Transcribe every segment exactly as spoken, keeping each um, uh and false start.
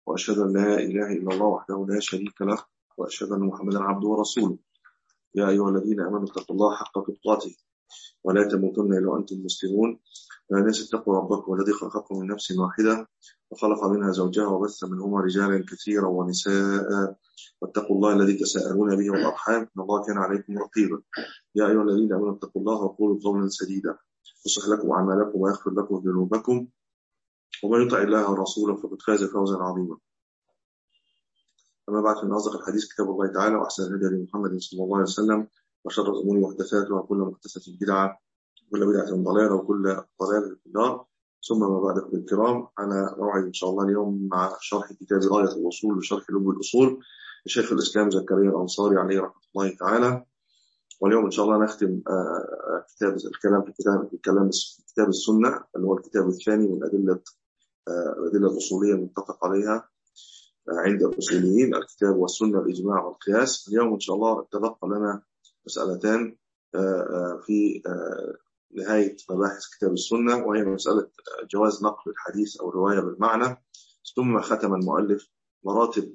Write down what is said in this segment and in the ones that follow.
وأشهد أن لا إله إلا الله وحده لا شريك له، وأشهد أن محمدا عبده ورسوله. يا أيها الذين آمنوا اتقوا الله حق تقاته ولا تموتن إلا وأنتم مسلمون. يا ناس اتقوا ربكم الذي خلقكم من نفس واحدة وخلق منها زوجها وبث منهما رجالا كثيرا ونساء، واتقوا الله الذي تساءلون به والأرحام إن الله كان عليكم رقيبا. يا أيها الذين آمنوا اتقوا الله وقولوا قولا سديدا يصلح لكم أعمالكم ويغفر لكم ذنوبكم، ومن يطع الله ورسوله فقد فاز فوزا عظيما. أما بعد، فإن أصدق الحديث كتاب الله تعالى، وأحسن الهدي محمد صلى الله عليه وسلم، وشر الأمور محدثاتها، وكل محدثة بدعة، وكل بدعة ضلالة، وكل ضلالة في النار. ثم ما بعد الكرام، أنا موعد إن شاء الله اليوم مع شرح كتاب غاية الوصول وشرح لب الأصول لشيخ الإسلام زكريا الأنصاري عليه رحمة الله تعالى. واليوم إن شاء الله نختم كتاب الكلام في كتاب الكلام في كتاب السنة، اللي هو الكتاب الثاني من أدلة الأدلة الأصولية المتفق عليها عند الأصوليين، الكتاب والسنة الإجماع والقياس. اليوم إن شاء الله تبقى لنا مسألتان في نهاية مباحث كتاب السنة، وهي مسألة جواز نقل الحديث أو الرواية بالمعنى. ثم ختم المؤلف مراتب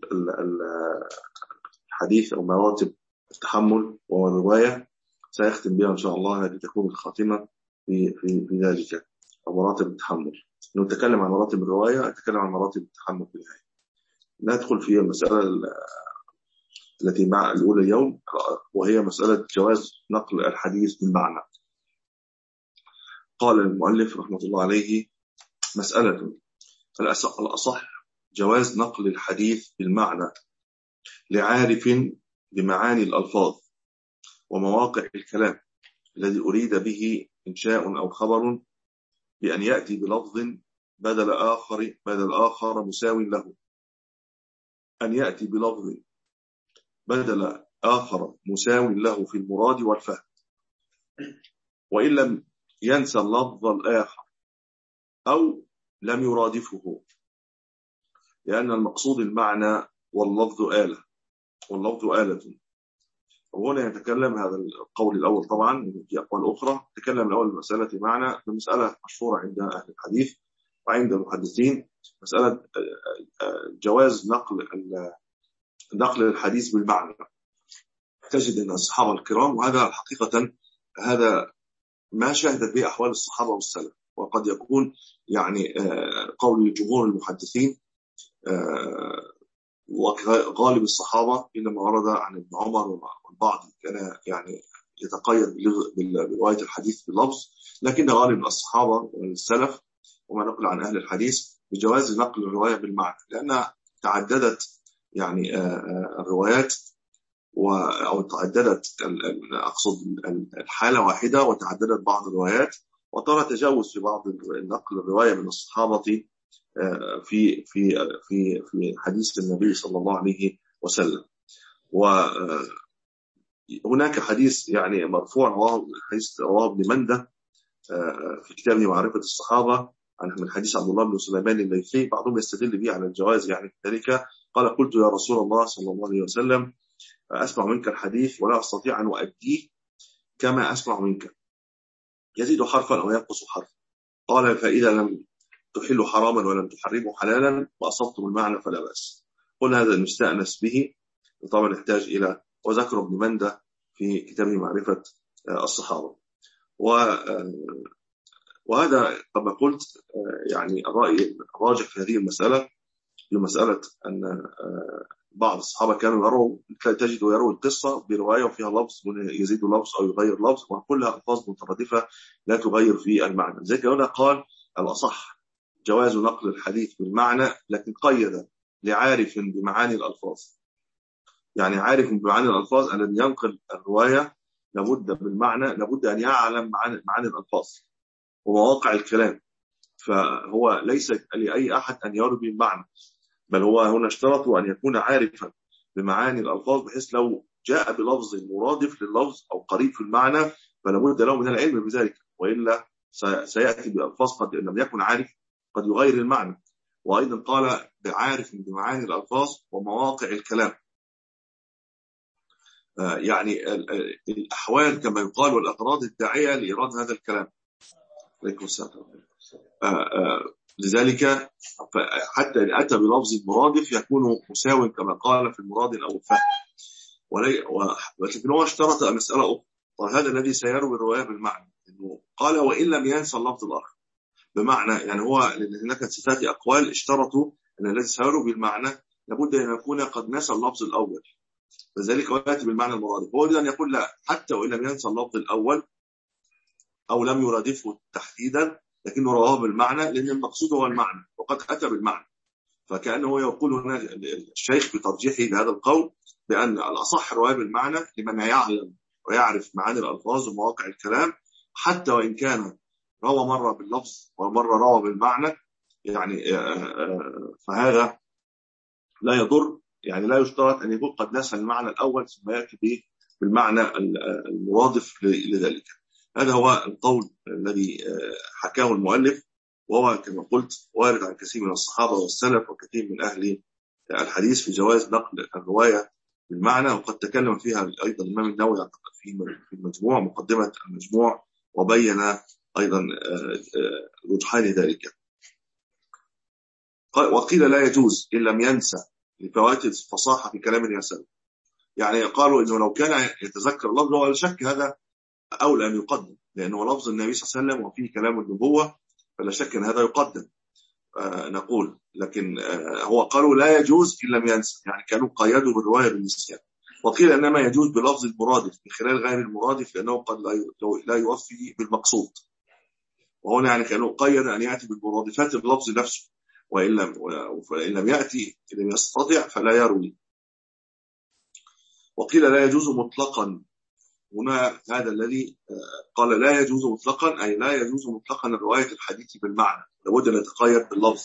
الحديث أو مراتب التحمل والرواية، سيختم بها إن شاء الله. هذه تكون الخاتمة في في في ذلك، أو مراتب التحمل. نتكلم عن مراتب الرواية، نتكلم عن مراتب التحمل في النهاية. ندخل في المسألة التي مع الأولى اليوم، وهي مسألة جواز نقل الحديث بالمعنى. قال المؤلف رحمة الله عليه: مسألة الأصح جواز نقل الحديث بالمعنى لعارف بمعاني الألفاظ ومواقع الكلام الذي أريد به إنشاء أو خبر، بأن يأتي بلفظ بدل آخر بدل آخر مساو له أن يأتي بلفظ بدل آخر مساو له في المراد والفهم، وإن لم ينسى اللفظ الآخر أو لم يرادفه، لأن المقصود المعنى واللفظ آلة واللفظ آلة. وهنا يتكلم هذا القول الأول، طبعا في أقوال أخرى تكلم الأول بمسألة معنى، بمسألة مشهورة عند أهل الحديث وعند المحدثين، مسألة جواز نقل نقل الحديث بالمعنى. تجد أن الصحابة الكرام، وهذا حقيقة هذا ما شهدت به أحوال الصحابة والسلف، وقد يكون يعني قول جمهور المحدثين وغالب الصحابة إنما ورد عن ابن عمر والبعض كان يعني يتقيد برواية الحديث باللفظ، لكن غالب الصحابة والسلف وما نقل عن أهل الحديث بجواز نقل الرواية بالمعنى، لأن تعددت يعني الروايات أو تعددت أقصد الحالة واحدة، وتعددت بعض الروايات، وترى تجاوز في بعض نقل الرواية من الصحابة في في في في حديث النبي صلى الله عليه وسلم. وهناك حديث يعني مرفوع رواه حديث رواه ابن منده في كتابه معرفة الصحابة من حديث عبد الله بن سليمان الليثي، بعضهم يستدل به على الجواز. يعني ذلك قال: قلت يا رسول الله صلى الله عليه وسلم أسمع منك الحديث ولا أستطيع أن أؤديه كما أسمع منك، يزيد حرفا أو ينقص حرفا. قال: فإذا لم تحل حراما ولم تحرمه حلالا وأصبتم المعنى فلا بأس. قل هذا المستأنس به، طبعا يحتاج إلى وذكر ابن منده في كتابه معرفة الصحابة. وهذا كما قلت يعني الرأي الراجح في هذه المسألة، لمسألة أن بعض الصحابة كانوا يروا تجدوا يروا القصة برواية وفيها لفظ يزيد لفظ أو يغير لفظ، وكلها ألفاظ مترادفة لا تغير في المعنى. زي كده قال: الأصح جواز نقل الحديث بالمعنى، لكن قيد لعارف بمعاني الألفاظ. يعني عارف بمعاني الألفاظ الذي ينقل الرواية لابد بالمعنى لابد أن يعلم معاني الألفاظ ومواقع الكلام، فهو ليس لأي أحد أن يروي المعنى، بل هو هنا اشترطوا أن يكون عارفا بمعاني الألفاظ، بحيث لو جاء بلفظ مرادف لللفظ أو قريب في المعنى فلا بد له من العلم بذلك، وإلا سيأتي بألفاظ قد لم يكن عارف قد يغير المعنى. وأيضا قال: بعارف بمعاني الألفاظ ومواقع الكلام، يعني الأحوال كما يقال والأغراض الداعية لإيراد هذا الكلام. عليكم السلام. لذلك حتى إن أتى بلفظ مرادف يكون مساو كما قال في المراد أو الفهم، ولكن هو اشترط مسألة أخرى. وهذا الذي سيروي الرواية بالمعنى، إنه قال وإن لم ينسى اللفظ الآخر، بمعنى يعني هو هناك ستات أقوال اشترطوا أن الذي سيروي بالمعنى لابد أن يكون قد نسى اللفظ الأول، فذلك هو يأتي بالمعنى المرادف. هو أن يقول لا، حتى وإن لم ينسى اللفظ الأول أو لم يرادفه تحديدا لكنه رواه بالمعنى، لأن المقصود هو المعنى وقد أتى بالمعنى. فكأنه يقول هنا الشيخ بترجيحه لهذا القول بأن الأصح الرواية بالمعنى لمن يعلم ويعرف معاني الألفاظ ومواقع الكلام، حتى وإن كان روى مرة باللفظ ومرة روى بالمعنى، يعني فهذا لا يضر، يعني لا يشترط أن يكون قد نسى المعنى الأول ثم يأتي به بالمعنى المرادف لذلك. هذا هو القول الذي حكاه المؤلف، وهو كما قلت وارد عن كثير من الصحابة والسلف وكثير من أهل الحديث في جواز نقل الرواية بالمعنى، وقد تكلم فيها أيضا الإمام النووي في المجموع مقدمة المجموع، وبين أيضا رجحان ذلك. وقيل لا يجوز إن لم ينسى لفوات الفصاحة في كلام اليسار، يعني قالوا إنه لو كان يتذكر لفظه ولا شك هذا أولى أن يقدم، لأنه لفظ النبي صلى الله عليه وسلم وفيه كلام النبوة فلا شك أن هذا يقدم. آه نقول لكن آه هو قالوا لا يجوز إن لم ينسى، يعني كانوا قيدوا بالرواية بالنسيان. وقيل إنما يجوز بلفظ المرادف من خلال غير المرادف، لأنه قد لا يوفي بالمقصود، وهنا يعني كانوا قيد أن يأتي بالمرادفات اللفظ نفسه، وإن لم, وإن لم يأتي لم يستطيع فلا يروي. وقيل لا يجوز مطلقا، هنا هذا الذي قال لا يجوز مطلقا، أي لا يجوز مطلقا الرواية الحديث بالمعنى، لابد أن يتقيد باللفظ.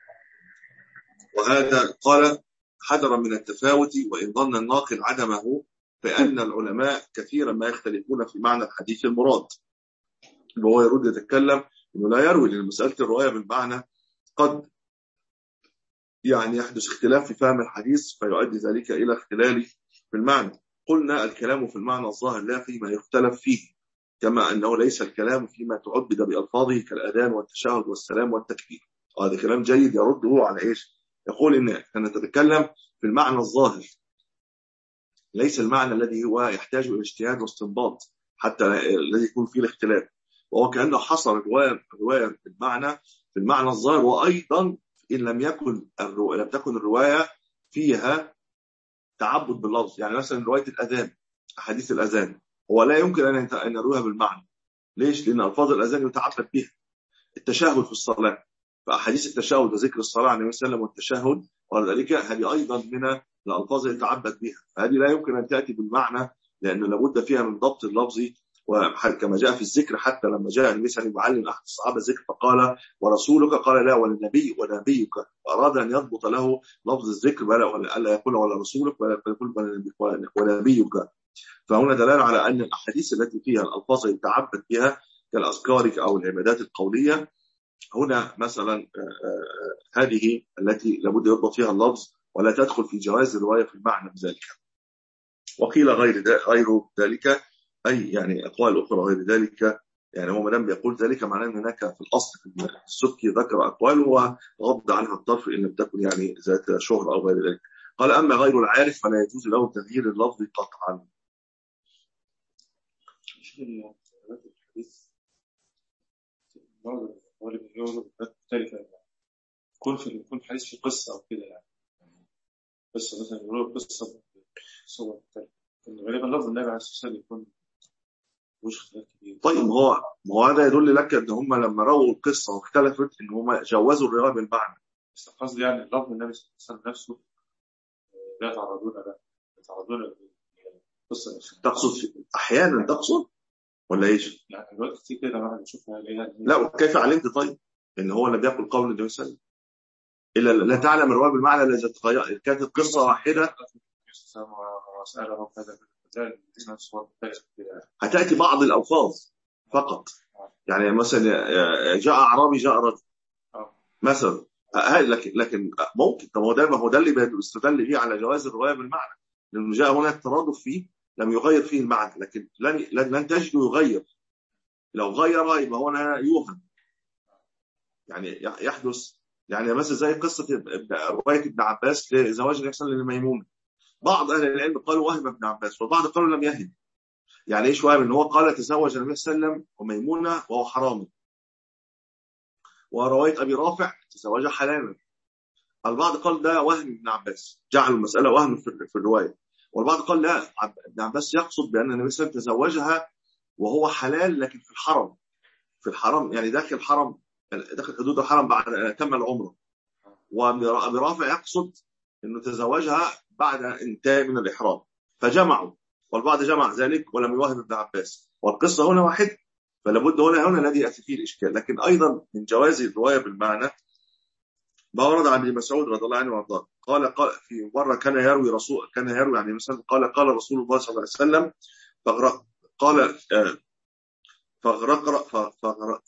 وهذا قال حذرا من التفاوت، وإن ظن الناقل عدمه فإن العلماء كثيرا ما يختلفون في معنى الحديث المراد، وهو يرد يتكلم إنه لا يروي، لأن مسألة الرواية بالمعنى قد يعني يحدث اختلاف في فهم الحديث فيؤدي ذلك إلى اختلال في المعنى. قلنا الكلام في المعنى الظاهر لا فيما يختلف فيه، كما أنه ليس الكلام فيما تعبد بألفاظه كالأذان والتشهد والسلام والتكبير. هذا كلام جيد يرده على إيش؟ يقول إن نتكلم في المعنى الظاهر، ليس المعنى الذي هو يحتاج إلى اجتهاد واستنباط حتى الذي يكون فيه الاختلاف، وهو كأنه حصر الرواية الرواية بالمعنى في المعنى الظاهر. وأيضا إن لم يكن لم تكن الرواية فيها تعبد باللفظ، يعني مثلا رواية الأذان، أحاديث الأذان هو لا يمكن أن يرويها بالمعنى. ليش؟ لأن ألفاظ الأذان يتعبد بها. التشهد في الصلاة، فأحاديث التشهد وذكر الصلاة على النبي صلى الله عليه وسلم والتشهد وذلك هذه أيضا من الألفاظ يتعبد بها، فهذه لا يمكن أن تأتي بالمعنى، لأنه لابد فيها من ضبط اللفظي. وكما جاء في الذكر حتى لما جاء النبي صلى الله عليه وسلم يعلم أحد الصحابة الذكر فقال ورسولك، قال لا والنبي ونبيك، وأراد أن يضبط له لفظ الذكر ولا يقول ولا رسولك ولا يقول ونبيك. فهنا دلالة على أن الأحاديث التي فيها الألفاظ يتعبد بها كالأذكار أو العبادات القولية، هنا مثلا هذه التي لابد يضبط فيها اللفظ ولا تدخل في جواز الرواية في المعنى بذلك. وقيل غير غير ذلك، أي يعني أقوال أخرى غير ذلك، يعني هو مدام بيقول ذلك معناه أن هناك في الأصل في السبكي ذكر أقوال وغض عنها الطرف إن لم تكن يعني ذات شهرة أو غير ذلك. قال أما غير العارف فلا يجوز له تغيير اللفظ قطعا. مختلفة يكون في يكون حديث في قصة أو كده، يعني قصة مثلا يقولوا قصة صور مختلفة، غالبا لفظ النبي عليه الصلاة والسلام يكون مش اختلاف كبير. طيب هو ما هو هذا يدل لك ان هم لما رووا القصة واختلفت ان هم جوزوا الرواية بالمعنى، بس قصدي يعني لفظ النبي صلى الله عليه وسلم نفسه لا يتعرضون له يتعرضون للقصة نفسها. تقصد أحيانا تقصد ولا ايش؟ يعني الوقت كتير كده الواحد يشوفها ليها. لا كيف علمت طيب ان هو لم يقل قول النبي صلى الله عليه وسلم الا لا تعلم الروايه بالمعنى الذي تغير، كانت القصه واحده هتاتي بعض الالفاظ فقط، يعني مثلا جاء اعرابي جاء رجل مثلا، لكن لكن ممكن طب هو ده هو ده اللي بيستدل بيه على جواز الروايه بالمعنى، لانه جاء هناك ترادف فيه لم يغير فيه المعنى، لكن لن لن تجده يغير. لو غير يبقى هنا يوهم، يعني يحدث، يعني مثلا زي قصة رواية ابن عباس لزواج النبي صلى الله عليه وسلم لميمونة. بعض أهل العلم قالوا وهم ابن عباس، والبعض قالوا لم يهم. يعني إيش وهم؟ إن هو قال تزوج النبي صلى الله عليه وسلم وميمونة وهو حرامي، ورواية أبي رافع تزوجها حلالا. البعض قال ده وهم ابن عباس، جعل المسألة وهم في الرواية. والبعض قال لا، ابن عباس يقصد بأن النبي صلى الله عليه وسلم تزوجها وهو حلال لكن في الحرم، في الحرم يعني داخل الحرم، داخل حدود الحرم بعد تم العمرة. وابي رافع يقصد انه تزوجها بعد انتهاء من الاحرام، فجمعوا، والبعض جمع ذلك ولم يوهم ابن عباس، والقصه هنا واحد، فلا بد هنا هنا الذي ياتي فيه الاشكال. لكن ايضا من جواز الروايه بالمعنى ما ورد عن ابن مسعود رضي الله عنه وارضاه قال قال في مره كان يروي رسول كان يروي يعني مثلا قال قال رسول الله صلى الله عليه وسلم فغرق قال فغرق فغرق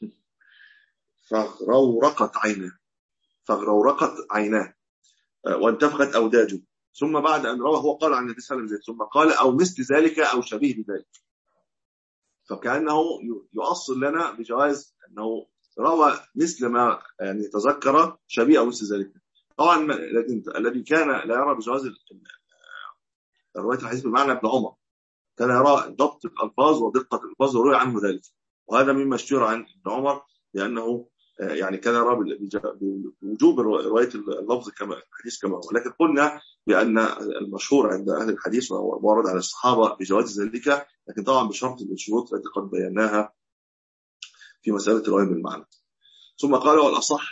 فغرورقت عينه فغرورقت عيناه وانتفخت أوداجه. ثم بعد أن روى هو قال عن النبي صلى الله عليه وسلم ثم قال أو مثل ذلك أو شبيه بذلك، فكأنه يؤصل لنا بجواز أنه روى مثل ما يعني تذكر شبيه أو مثل ذلك. طبعا الذي كان لا يرى بجواز رواية الحديث بمعنى ابن عمر، كان يرى ضبط الألفاظ ودقة الألفاظ وروي عنه ذلك، وهذا مما اشتهر عن ابن عمر لأنه يعني كان يرى بوجوب رواية اللفظ كما الحديث كما هو. لكن قلنا بأن المشهور عند أهل الحديث وورد على الصحابة بجواز ذلك، لكن طبعا بشرط الشروط التي قد بيناها في مسألة الرواية بالمعنى. ثم قال والأصح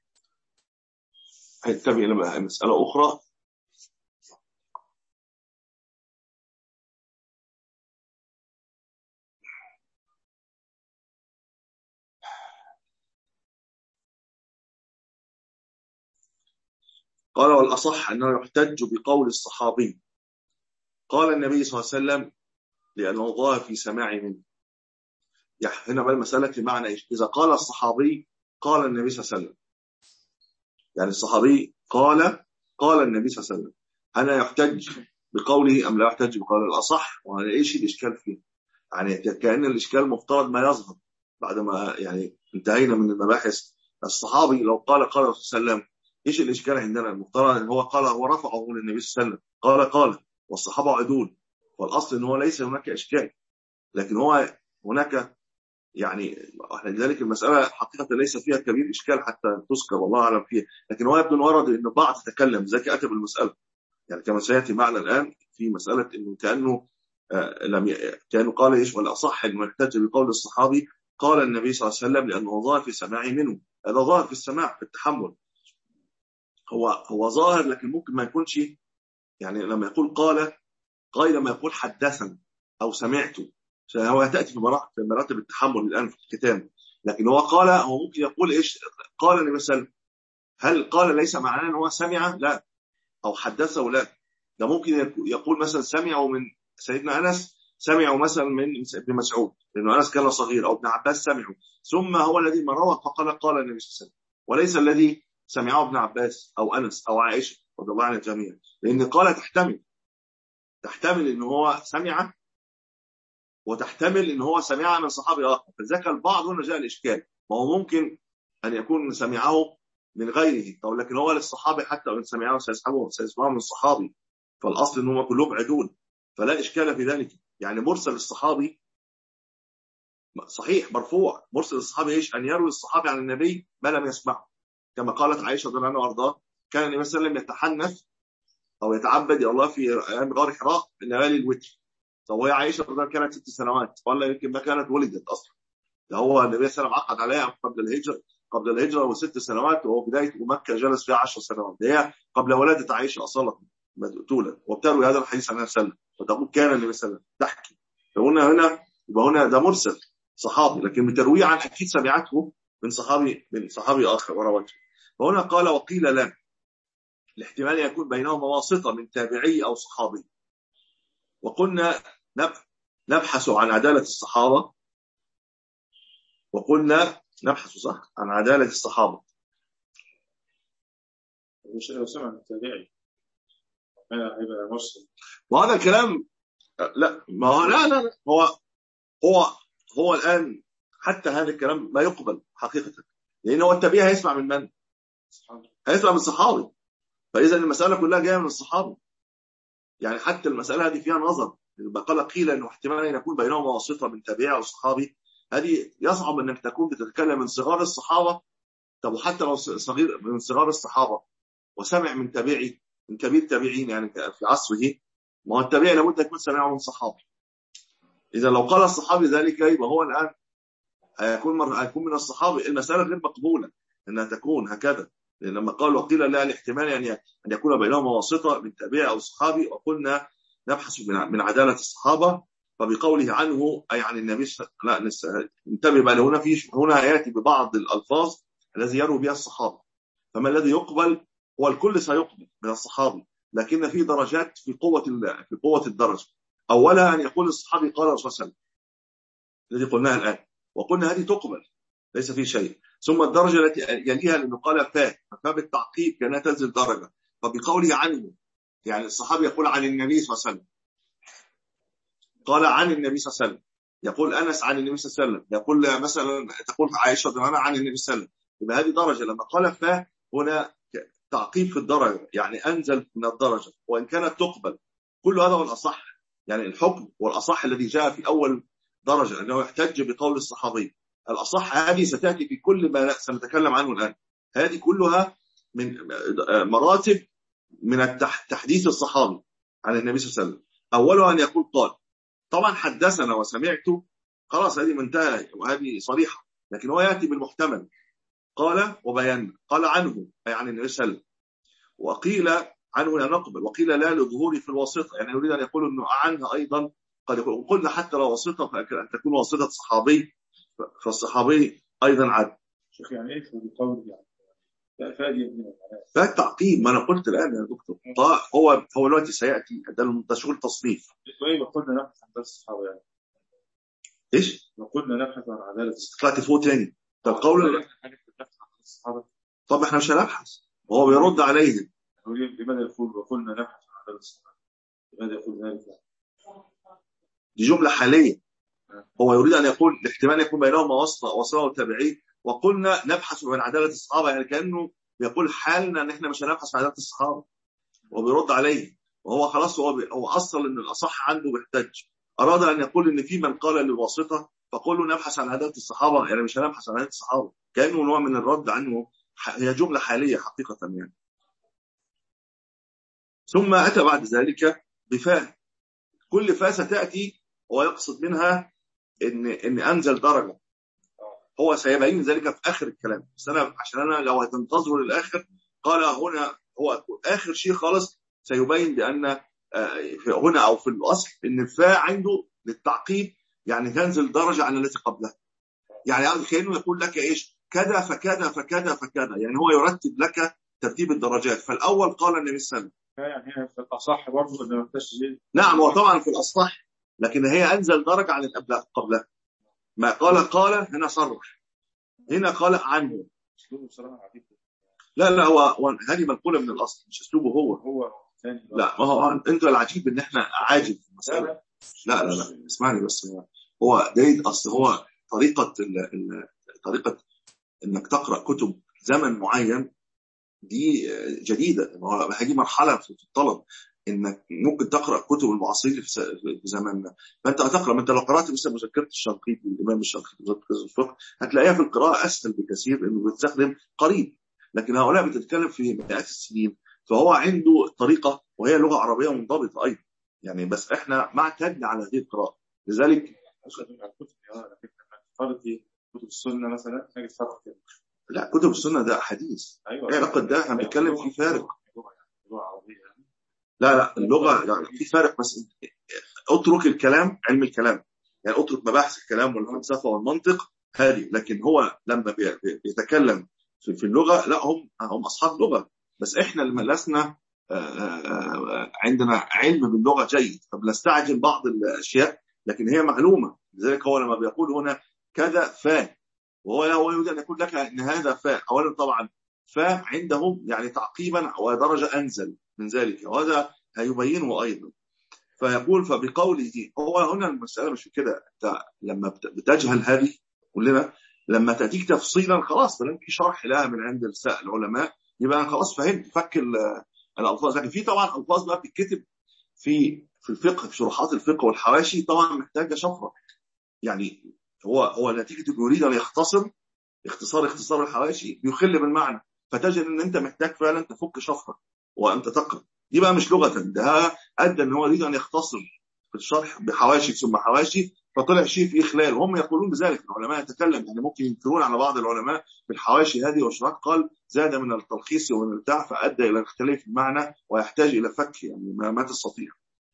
هيتبع إلى مسألة أخرى قال والأصح أنه يحتج بقول الصحابي قال النبي صلى الله عليه وسلم لأنه ظاهر في سماع منه. يعني هنا بقى المسألة في معنى إيش؟ إذا قال الصحابي قال النبي صلى الله عليه وسلم، يعني الصحابي قال قال النبي صلى الله عليه وسلم، هل يحتج بقوله أم لا يحتج بقول الأصح؟ وهذا إيش الإشكال فيه؟ يعني كأن الإشكال مفترض ما يظهر بعد ما يعني انتهينا من المباحث. الصحابي لو قال قال الرسول صلى الله عليه وسلم، إيش الإشكال عندنا؟ المفترض أن هو قال هو رفعه للنبي صلى الله عليه وسلم، قال قال والصحابة عدول، والأصل أن هو ليس هناك إشكال. لكن هو هناك يعني لذلك المسألة حقيقة ليس فيها كبير إشكال حتى تذكر والله أعلم فيها، لكن هو يبدو ورد أن بعض تكلم ذكي أتى بالمسألة، يعني كما سيأتي معنا الآن في مسألة أنه كأنه آه لم ي... كأنه قال إيش ولا أصح أنه يحتج بقول الصحابي قال النبي صلى الله عليه وسلم لأنه ظاهر في سماعه منه. هذا ظاهر في السماع في التحمل، هو هو ظاهر، لكن ممكن ما يكونش يعني لما يقول قال غير لما يقول حدثا أو سمعته، هو تأتي في مراتب التحمل الآن في الكتاب. لكن هو قال هو ممكن يقول إيش قال النبي صلى الله عليه وسلم، هل قال ليس معناه أنه سمع؟ لا، أو حدثه؟ لا، ده ممكن يقول مثلا سمعوا من سيدنا أنس، سمعوا مثلا من ابن مسعود لأنه أنس كان صغير، أو ابن عباس سمعوا، ثم هو الذي من روى فقال قال النبي صلى الله عليه وسلم، وليس الذي سمعه ابن عباس أو أنس أو عائشة رضي الله عن الجميع. لأن قال تحتمل تحتمل إنه هو سمع، وتحتمل إن هو سمعها من صحابي آخر، فذاك البعض هنا جاء الإشكال. ما هو ممكن أن يكون سمعه من غيره، طب لكن هو للصحابي حتى وإن سمعه سيسمعه سيسمعه من الصحابي، فالأصل إن هم كلهم عدول، فلا إشكال في ذلك. يعني مرسل الصحابي صحيح مرفوع، مرسل الصحابي إيش؟ أن يروي الصحابي عن النبي ما لم يسمعه، كما قالت عائشة رضي الله عنها وأرضاها كان النبي صلى الله عليه وسلم يتحنث أو يتعبد يا الله في أيام غار حراء ليالي الوتر. طب وهي عائشة رضي الله عنها كانت ست سنوات ولا يمكن ما كانت ولدت أصلا، ده هو النبي صلى الله عليه وسلم عقد عليها قبل الهجرة قبل الهجرة وست سنوات، وهو بداية مكة جلس فيها عشر سنوات، هي قبل ولادة عائشة أصلا مقتولة، وبتروي هذا الحديث عن النبي صلى الله عليه وسلم وتقول كان النبي صلى الله عليه وسلم تحكي. فهنا هنا يبقى هنا ده مرسل صحابي، لكن بترويه عن أكيد سمعته من صحابي من صحابي آخر وروته. فهنا قال وقيل لا، الاحتمال يكون بينهما واسطة من تابعي أو صحابي. وقلنا نبحث عن عدالة الصحابة، وقلنا نبحث صح عن عدالة الصحابة. مش لو سمع التابعي هيبقى مرسل، وهذا الكلام لا ما هو لا لا هو هو هو الآن حتى هذا الكلام ما يقبل حقيقة، لان هو التابعي هيسمع من من؟ هيسمع من الصحابي. فاذا المساله كلها جايه من الصحابي. يعني حتى المساله هذه فيها نظر. قال قيل انه احتمال ان يكون بينهما واسطه من تابعي او صحابي، هذه يصعب انك تكون بتتكلم من صغار الصحابه. طب وحتى لو صغير من صغار الصحابه وسمع من تابعي من كبير تابعين يعني في عصره، ما هو التابعي لابد يكون سمعه من صحابي. اذا لو قال الصحابي ذلك يبقى هو الان هيكون مر... هيكون من الصحابي. المساله غير مقبوله انها تكون هكذا، لما قالوا وقيل لا الاحتمال يعني ان يكون بينهما واسطه من تابعي او صحابي، وقلنا نبحث من عداله الصحابه. فبقوله عنه اي عن النبي لا لسه انتبه بقى، هنا في هنا ياتي ببعض الالفاظ الذي يروي بها الصحابه. فما الذي يقبل؟ هو الكل سيقبل من الصحابي، لكن في درجات في قوه في قوه الدرجه. اولها ان يقول الصحابي قال الرسول صلى الله عليه وسلم الذي قلناها الان، وقلنا هذه تقبل ليس في شيء. ثم الدرجه التي يليها لانه قال فاء فاء بالتعقيب كانها تنزل درجه. فبقوله عنه يعني الصحابي يقول عن النبي صلى الله عليه وسلم، قال عن النبي صلى الله عليه وسلم، يقول انس عن النبي صلى الله عليه وسلم، يقول مثلا تقول عائشه رضي الله عنها عن النبي صلى الله عليه وسلم. يبقى هذه درجه. لما قال فاء هنا تعقيب في الدرجه، يعني انزل من الدرجه وان كانت تقبل. كل هذا هو الاصح، يعني الحكم والاصح الذي جاء في اول درجه انه يحتج بقول الصحابي. الاصح هذه ستاتي في كل ما سنتكلم عنه الان. هذه كلها من مراتب من التحديث الصحابي عن النبي صلى الله عليه وسلم. اولها ان يقول قال، طبعا حدثنا وسمعت خلاص هذه منتهى وهذه صريحه، لكن هو ياتي بالمحتمل. قال وبيان، قال عنه اي عن النبي صلى الله عليه وسلم، وقيل عنه لا نقبل، وقيل لا لظهور في الواسطه، يعني يريد ان يقول انه عنها ايضا قد يقول. وقلنا حتى لو واسطه فان تكون واسطه صحابي فالصحابي ايضا عد. شيخ يعني ايه بالقول يعني فادي فالتعقيب ما انا قلت الان يا دكتور. هو هو دلوقتي سياتي ده شغل تصنيف. ايه قلنا نبحث عن عداله الصحابه يعني ايش؟ قلنا نبحث عن عداله طلعت فوق تاني. طب قول طب احنا مش هنبحث وهو بيرد عليهم. لماذا يقول وقلنا نبحث عن عداله الصحابه؟ لماذا يقول ذلك؟ دي جمله حاليه. هو يريد ان يقول الاحتمال يكون بينهما واسطه واسطه وتابعين، وقلنا نبحث عن عداله الصحابه، يعني كانه بيقول حالنا ان احنا مش هنبحث عن عداله الصحابه. وبيرد عليه وهو خلاص هو بي... هو اصل ان الاصح عنده بيحتج. اراد ان يقول ان في من قال للواسطه فقولوا نبحث عن عداله الصحابه، يعني مش هنبحث عن عداله الصحابه، كانه نوع من الرد عنه. هي جمله حاليه حقيقه يعني. ثم اتى بعد ذلك بفاء. كل فاء ستاتي ويقصد منها ان ان انزل درجه. هو سيبين ذلك في اخر الكلام، بس انا عشان انا لو هتنتظروا للاخر قال هنا هو اخر شيء خالص سيبين بان هنا او في الاصل ان الفاء عنده للتعقيب يعني تنزل درجه عن التي قبلها. يعني كانه يقول لك ايش كذا فكذا فكذا فكذا، يعني هو يرتب لك ترتيب الدرجات. فالاول قال النبي صلى الله عليه وسلم يعني في الاصح برضه انه التسجيل. نعم هو طبعا في الاصح، لكن هي انزل درجه عن اللي قبلها. ما قال قال هنا صرح، هنا قال عنه. اسلوبه بصراحه عجيب. لا لا هو هذه منقوله من الاصل مش اسلوبه هو هو ثاني. لا ما هو انت العجيب ان احنا عاجب في المساله. لا لا لا اسمعني بس. هو ده اصل هو طريقه ال ال طريقه انك تقرا كتب زمن معين دي جديده. هذه مرحله في الطلب انك ممكن تقرا كتب المعاصرين في زماننا. فانت هتقرا، انت لو قرات مثلا مذكره الشنقيطي الامام الشنقيطي الفقه هتلاقيها في القراءه اسهل بكثير انه بيستخدم قريب، لكن هؤلاء بتتكلم في مئات السنين. فهو عنده طريقه وهي لغه عربيه منضبطه ايضا يعني، بس احنا ما اعتدنا على هذه القراءه. لذلك كتب السنه مثلا نجد فرق كده. لا كتب السنه ده حديث. ايوه ايه علاقه ده؟ احنا بنتكلم في فارق. لغه عربيه يعني. لا لا اللغه يعني في فارق، بس اترك الكلام علم الكلام، يعني اترك مباحث الكلام والفلسفه والمنطق هذه. لكن هو لما بيتكلم في اللغه لا هم هم اصحاب لغه، بس احنا اللي لسنا عندنا علم باللغه جيد فبنستعجل بعض الاشياء، لكن هي معلومه. لذلك هو لما بيقول هنا كذا فاء، وهو هو يريد ان يقول لك ان هذا فاء. اولا طبعا فاء عندهم يعني تعقيبا ودرجه انزل من ذلك، وهذا هيبينه ايضا. فيقول فبقوله هو هنا المساله مش كده. انت لما بتجهل هذه كلنا لما تأتيك تفصيلا خلاص ما في شرح لها من عند العلماء يبقى أنا خلاص فهمت فك الألفاظ. لكن في طبعا ألفاظ بقى بتتكتب في في الفقه في شروحات الفقه والحواشي طبعا محتاجة شفرة. يعني هو هو نتيجة يريد أن يختصر اختصار اختصار الحواشي بيخل بالمعنى، فتجد ان انت محتاج فعلا تفك شفرة وانت تقرأ. دي بقى مش لغة، ده ادى ان هو يريد ان يختصر في الشرح بحواشي ثم حواشي، فطلع شيء فيه خلال. وهم يقولون بذلك، العلماء يتكلم يعني ممكن ينكرون على بعض العلماء في الحواشي هذه والشروحات قال زاد من التلخيص ومن البتاع فادى الى اختلاف المعنى ويحتاج الى فك يعني ما, ما تستطيع.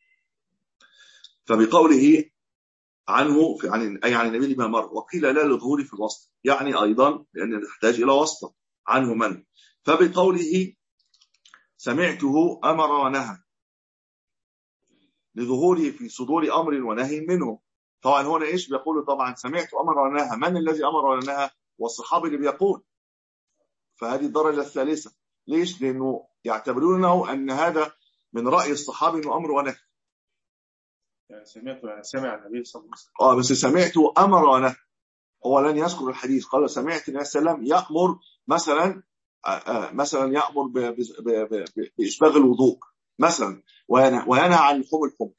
فبقوله عنه في عن أي عن النبي ما مر، وقيل لا لظهوره في الوسط، يعني أيضا لأن نحتاج إلى وسط عنه من. فبقوله سمعته أمر ونهى لظهوره في صدور أمر ونهي منه. طبعا هنا إيش بيقول؟ طبعا سمعت أمر ونهى، من الذي أمر ونهى؟ والصحابي اللي بيقول. فهذه الدرجة الثالثة. ليش؟ لأنه يعتبرونه أن هذا من رأي الصحابي أنه أمر ونهي. يعني سمعت يعني سمع النبي صلى الله عليه وسلم. اه بس سمعته أمر ونهى، هو لن يذكر الحديث. قال سمعت النبي صلى الله عليه وسلم يأمر مثلا مثلا يأمر بإسباغ الوضوء مثلا وينهى عن لحوم الحمر.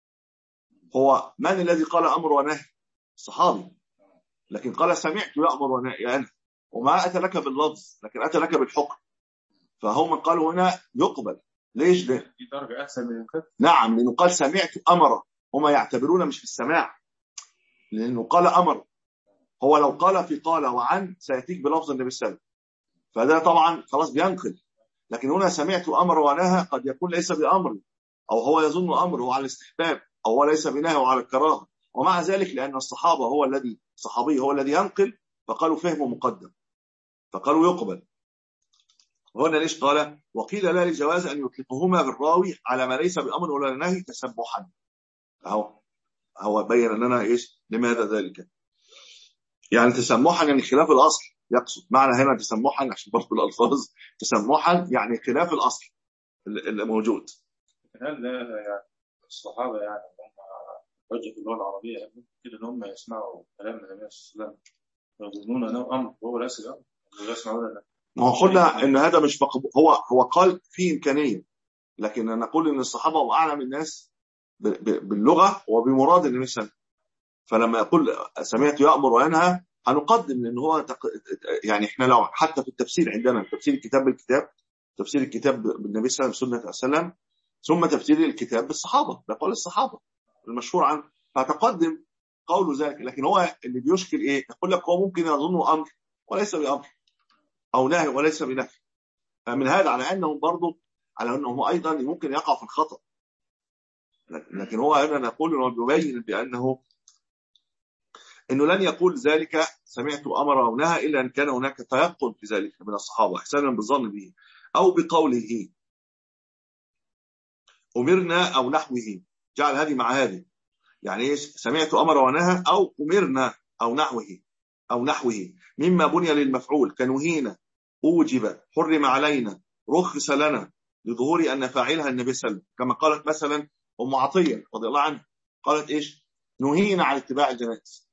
هو من الذي قال أمر ونهي؟ الصحابي. لكن قال سمعت يأمر ونهي أنا، وما أتى لك باللفظ لكن أتى لك بالحكم. فهم قالوا هنا يقبل. ليش ده؟ دي درجة أحسن من كده. نعم، لأنه قال سمعت أمر، هم يعتبرون مش في السماع، لأنه قال أمر. هو لو قال في قال وعن سيأتيك بلفظ النبي صلى الله عليه وسلم، فده طبعا خلاص بينقل. لكن هنا سمعت أمر ونهى قد يكون ليس بأمر، أو هو يظن أمره على الاستحباب، أو هو ليس بنهى على الكراهة. ومع ذلك لأن الصحابة هو الذي الصحابي هو الذي ينقل فقالوا فهمه مقدم فقالوا يقبل. هنا ليش قال وقيل لا لجواز أن يطلقهما بالراوي على ما ليس بأمر ولا نهي تسبحا. أهو هو بين لنا إيش لماذا ذلك. يعني تسمحا يعني خلاف الأصل، يقصد معنى هنا تسمحا عشان برضه الألفاظ تسمحا يعني خلاف الأصل اللي موجود. هل ده يعني الصحابة يعني هم وجه اللغة العربية يعني كده ان هم يسمعوا كلام النبي صلى الله عليه وسلم ويظنون انه امر وهو ليس امر ويسمعون له؟ ما هو قلنا ان هذا مش مقبول. هو هو قال في امكانيه، لكن نقول ان الصحابه هم اعلم الناس باللغه وبمراد النبي صلى الله عليه وسلم. فلما يقول سمعت يأمر وينهى هنقدم لان هو تق... يعني احنا لو حتى في التفسير عندنا تفسير الكتاب بالكتاب، تفسير الكتاب بالنبي صلى الله عليه وسلم، ثم تفسير الكتاب بالصحابه، ده قول الصحابه المشهور عنه، فتقدم قول ذلك. لكن هو اللي بيشكل ايه؟ يقول لك هو ممكن يظنه امر وليس بامر، او نهي وليس بنهي. من هذا على انهم برضه على انه ايضا ممكن يقع في الخطأ. لكن هو هنا نقول انه بيبين بانه انه لن يقول ذلك سمعت امر او نهى الا ان كان هناك تيقن في ذلك من الصحابه احسانا بالظن به، او بقوله امرنا او نحوه، جعل هذه مع هذه. يعني ايش؟ سمعت امر ونهى او امرنا او نحوه او نحوه مما بني للمفعول كنهينا اوجب حرم علينا رخص لنا لظهور ان فاعلها النبي صلى الله عليه وسلم. كما قالت مثلا ام عطيه رضي الله عنها قالت ايش؟ نهينا عن اتباع الجنائز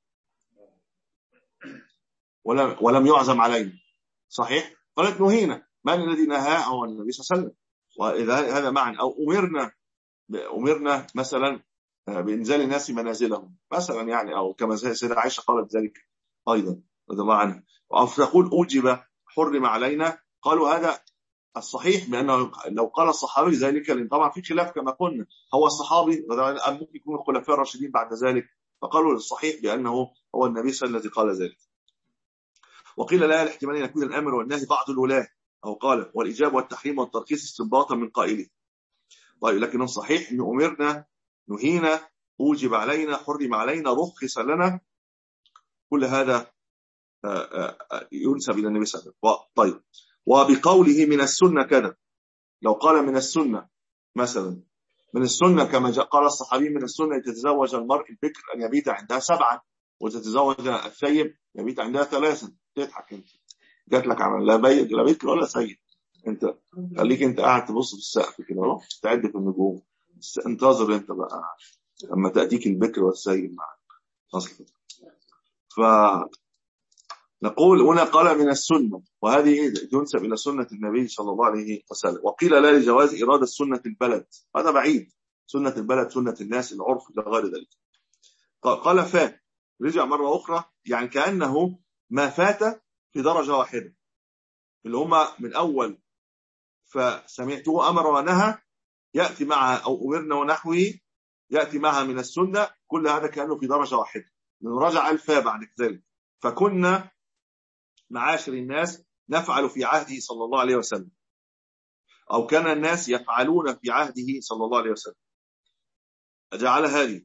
ولم ولم يعزم علينا. صحيح؟ قالت نهينا، من الذي نهى؟ هو النبي صلى الله عليه وسلم. واذا هذا معنى. او امرنا امرنا مثلا بانزال الناس منازلهم مثلا، يعني او كما سيدة عائشه قالت ذلك ايضا رضي الله عنها. او تقول اوجب حرم علينا، قالوا هذا الصحيح بانه لو قال الصحابي ذلك، لان طبعا في خلاف كما قلنا هو الصحابي ام ممكن يكون الخلفاء الراشدين بعد ذلك، فقالوا الصحيح بانه هو النبي صلى الله عليه وسلم الذي قال ذلك. وقيل لا الاحتمال ان يكون الامر والنهي بعض الولاة، او قال والاجابه والتحريم والترخيص استنباطا من قائله. طيب لكن الصحيح ان امرنا نهينا اوجب علينا حرم علينا رخص لنا، كل هذا ينسب الى النبي صلى الله عليه وسلم. طيب وبقوله من السنه كذا، لو قال من السنه مثلا من السنه كما قال الصحابي من السنه يتزوج المرء البكر ان يبيت عندها سبعا وتتزوج الثيب يبيت عندها ثلاثا. تضحك انت، جات لك عمل لا بيت لا بكر ولا سيد، انت خليك انت قاعد تبص في السقف كده اهو تعد في النجوم، انتظر انت بقى لما تاتيك البكر والسيد معك اصلا. ف نقول هنا قال من السنة، وهذه تنسب إلى سنة النبي صلى الله عليه وسلم. وقيل لا لجواز إرادة سنة البلد، هذا بعيد، سنة البلد سنة الناس العرف إلى غير ذلك. قال فات، رجع مرة أخرى، يعني كأنه ما فات في درجة واحدة، اللي هما من أول فسمعته أمر ونهى يأتي معها، أو أمرنا ونحوه يأتي معها من السنة، كل هذا كأنه في درجة واحدة. رجع الفاء بعد ذلك، فكنا معاشر الناس نفعل في عهده صلى الله عليه وسلم، أو كان الناس يفعلون في عهده صلى الله عليه وسلم، أجعل هذه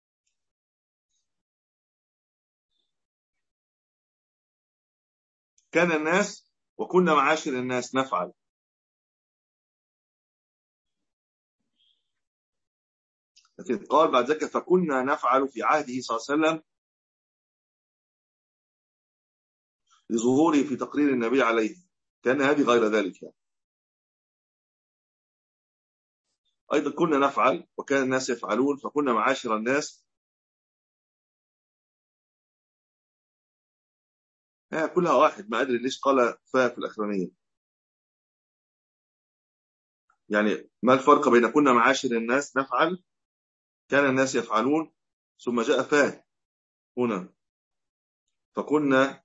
كان الناس وكنا معاشر الناس نفعل. لكن قال بعد ذلك فكنا نفعل في عهده صلى الله عليه وسلم لظهوره في تقرير النبي عليه، كان هذه غير ذلك يعني. أيضا كنا نفعل وكان الناس يفعلون، فكنا معاشر الناس، هي كلها واحد، ما أدري ليش قال فاء في الأخرانية. يعني ما الفرق بين كنا معاشر الناس نفعل كان الناس يفعلون ثم جاء فاء هنا فكنا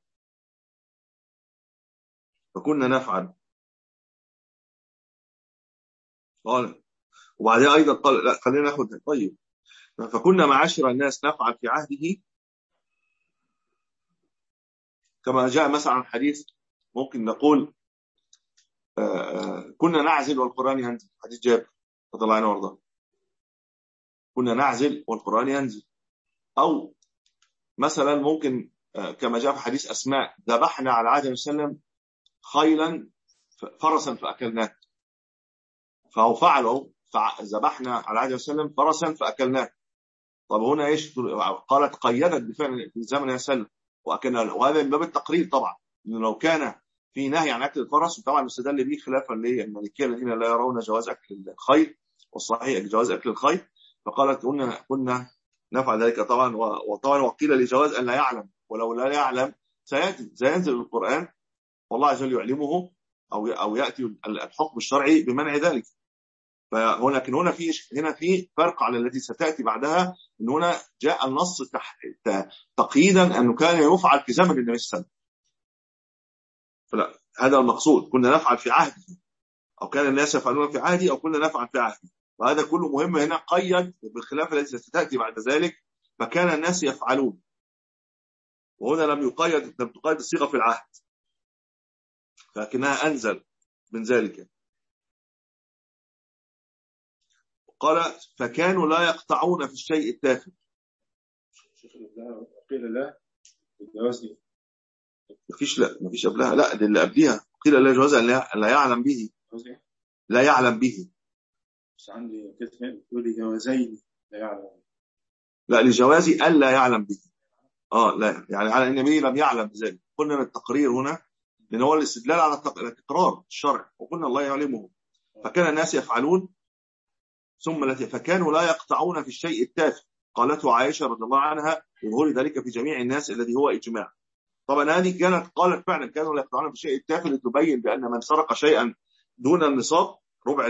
فكنا نفعل، قال وبعدين أيضا قال لا خلينا ناخد طيب، فكنا معاشر الناس نفعل في عهده، كما جاء مثلا عن حديث ممكن نقول آآ كنا نعزل والقرآن ينزل، حديث جابر رضي الله عنه وارضاه، كنا نعزل والقرآن ينزل. أو مثلا ممكن كما جاء في حديث أسماء ذبحنا على عهد النبي صلى الله عليه وسلم خيلا فرسا فأكلناه، فهو فعله، ذبحنا على عهد النبي صلى الله عليه وسلم فرسا فأكلناه. طب هنا ايش قالت قيدت بفعل في زمن النبي صلى الله عليه وسلم وأكلنا، وهذا من باب التقرير طبعا، إنه لو كان في نهي عن أكل الفرس، وطبعا استدل به خلافا للمالكية الذين لا يرون جواز أكل الخيل، والصحيح جواز أكل الخيل، فقالت كنا كنا نفعل ذلك طبعا. وطبعا وقيل لجواز أن لا يعلم، ولو لا يعلم سينزل القرآن والله عز وجل يعلمه، أو أو يأتي الحكم الشرعي بمنع ذلك. فهنا لكن هنا في هنا في فرق على التي ستأتي بعدها، إن هنا جاء النص تقييدا أنه كان يفعل في زمن النبي صلى الله عليه وسلم، فلا هذا المقصود، كنا نفعل في عهده، أو كان الناس يفعلون في عهدي، أو كنا نفعل في عهدي، وهذا كله مهم. هنا قيد بالخلاف التي ستأتي بعد ذلك، فكان الناس يفعلون، وهنا لم يقيد لم تقيد الصيغة في العهد، لكنها أنزل من ذلك. قال فكانوا لا يقطعون في الشيء التافه. قيل لا الجواز دي مفيش لا مفيش قبلها، لا دي اللي قبلها قيل لا جواز لا يعلم به، لا يعلم به. بس عندي كده تقول لي جوازين لا يعلم، لا لجواز ألا يعلم به، اه لا يعني على النبي لم يعلم بذلك. قلنا من التقرير هنا لأن هو الاستدلال على التقرار الشرع، وقلنا الله يعلمه، فكان الناس يفعلون ثم التي فكانوا لا يقطعون في الشيء التافه، قالته عائشة رضي الله عنها وظهور ذلك في جميع الناس الذي هو إجماع. طبعا هذه كانت قالت فعلا كانوا لا يقطعون في الشيء التافه، لتبين بأن من سرق شيئا دون النصاب ربع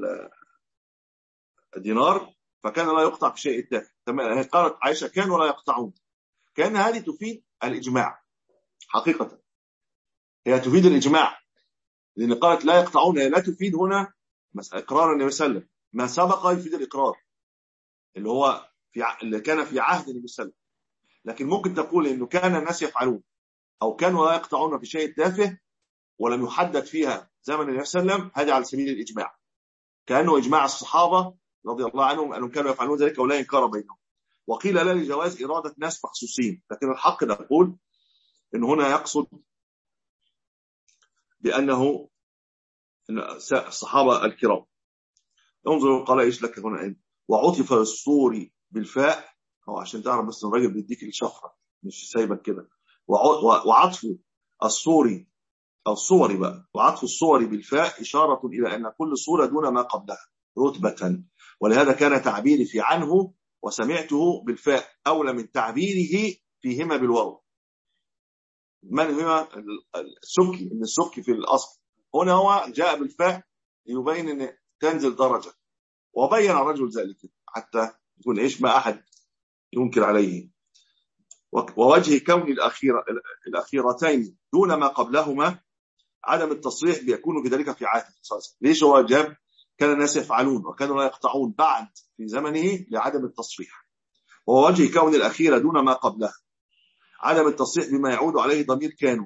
الدينار فكان لا يقطع في الشيء التافه. قالت عائشة كانوا لا يقطعون، كأن هذه تفيد الإجماع، حقيقة هي تفيد الإجماع، لأن قالت لا يقطعون هي لا تفيد هنا إقرار النبي صلى الله عليه وسلم، ما سبق يفيد الإقرار اللي هو في ع... اللي كان في عهد النبي صلى الله عليه وسلم. لكن ممكن تقول إنه كان الناس يفعلون أو كانوا لا يقطعون في شيء تافه ولم يحدد فيها زمن النبي صلى الله عليه وسلم، هذا على سبيل الإجماع، كأنه إجماع الصحابة رضي الله عنهم أنهم كانوا يفعلون ذلك ولا ينكر بينهم. وقيل لا لجواز إرادة ناس مخصوصين، لكن الحق نقول إن هنا يقصد بأنه الصحابة الكرام. انظروا قال إيش لك هنا إيه؟ وعطف الصور بالفاء، هو عشان تعرف بس الراجل بيديك الشفرة مش سايبك كده. وعطف الصور أو الصور بقى، وعطف الصور بالفاء إشارة إلى أن كل صورة دون ما قبلها رتبة، ولهذا كان تعبيري في عنه وسمعته بالفاء أولى من تعبيره فيهما بالواو. من هو السبكي، ان السبكي في الاصل هنا هو جاء بالفاء يبين ان تنزل درجه، وبين الرجل ذلك حتى يكون ايش ما احد ينكر عليه. ووجه كون الأخيرة الأخيرتين دون ما قبلهما عدم التصريح بيكون بذلك في عهد الرسول. ليش هو جاب كان الناس يفعلون وكانوا لا يقطعون بعد في زمنه لعدم التصريح. ووجه كون الأخيرة دون ما قبلها عدم التصريح بما يعود عليه ضمير كانوا،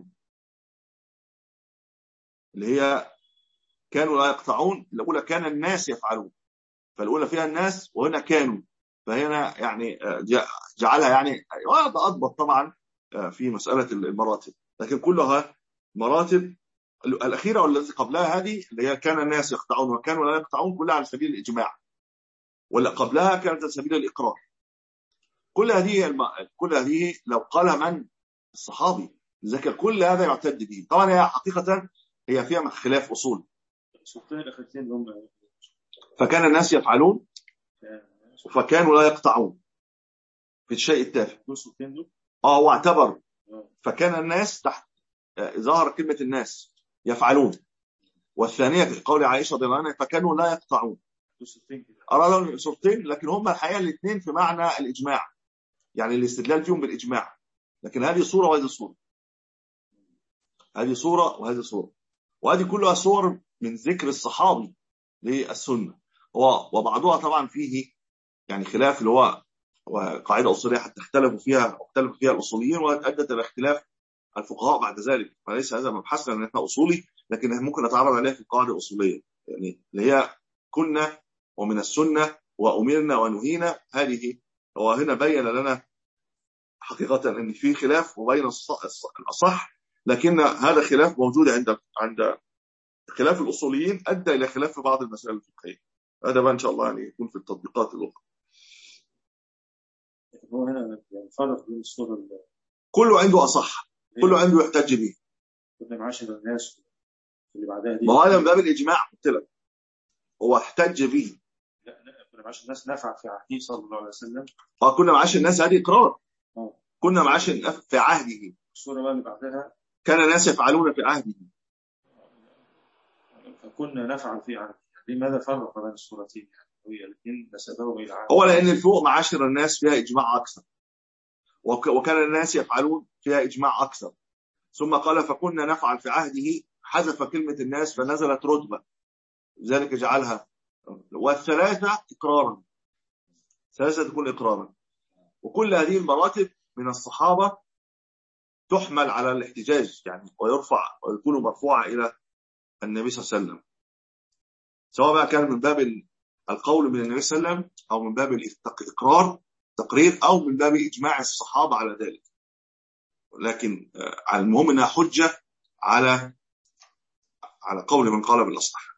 اللي هي كانوا لا يقطعون. الأولى كان الناس يفعلون، فالأولى فيها الناس وهنا كانوا، فهنا يعني جعلها يعني أضبط طبعا في مسألة المراتب، لكن كلها مراتب. الأخيرة والتي قبلها هذه اللي هي كان الناس يقطعون وكانوا لا يقطعون كلها على سبيل الإجماع، واللي قبلها كانت على سبيل الإقرار. كل هذه الم... كل هذه لو قال من الصحابي ذكر كل هذا يعتد به. طبعا هي حقيقة هي فيها خلاف أصول. فكان الناس يفعلون فكانوا لا يقطعون في الشيء التافه. اه واعتبر فكان الناس تحت ظهر كلمة الناس يفعلون، والثانية في قول عائشة رضي الله عنها فكانوا لا يقطعون. أرادوا صورتين لكن هم الحقيقة الاثنين في معنى الإجماع، يعني الاستدلال فيهم بالإجماع، لكن هذه صورة وهذه صورة، هذه صورة وهذه صورة، وهذه كلها صور من ذكر الصحابي للسنة. وبعضها طبعا فيه يعني خلاف اللي هو قاعدة أصولية حتى اختلفوا فيها واختلفوا فيها الأصوليين وأدت إلى اختلاف الفقهاء بعد ذلك. فليس هذا مبحثنا ان احنا اصولي، لكن ممكن نتعرض عليها في قاعده اصوليه، يعني اللي هي كنا ومن السنه وامرنا ونهينا. هذه هو هنا بين لنا حقيقه ان في خلاف وبين الاصح، لكن هذا خلاف موجود عند عند خلاف الاصوليين ادى الى خلاف في بعض المسائل الفقهيه. هذا بقى ان شاء الله يعني يكون في التطبيقات الاخرى. هو هنا فرق بين الصوره كله عنده اصح، كله عنده يحتج به. كنا معاشر الناس اللي بعدها دي ما هذا من باب الاجماع قلت لك، هو احتج به. لا لا كنا معاشر الناس نفع في عهده صلى الله عليه وسلم. اه كنا معاشر الناس هذه اقرار. اه كنا معاشر في عهده. الصوره بقى اللي بعدها كان الناس يفعلون في عهده فكنا نفعل في عهده. لماذا فرق بين الصورتين؟ هي الاثنين نسبهم الى عهد. هو لان الفوق معاشر الناس فيها اجماع اكثر، وكان الناس يفعلون فيها اجماع اكثر، ثم قال فكنا نفعل في عهده حذف كلمة الناس فنزلت رتبة، لذلك جعلها. والثلاثة إقرارا، ثلاثة تكون إقرارا. وكل هذه المراتب من الصحابة تحمل على الاحتجاج يعني، ويرفع ويكون مرفوعة إلى النبي صلى الله عليه وسلم، سواء بقى كان من باب القول من النبي صلى الله عليه وسلم أو من باب الإقرار تقرير أو من باب إجماع الصحابة على ذلك. لكن المهم أنها حجة على على قول من قال بالأصح.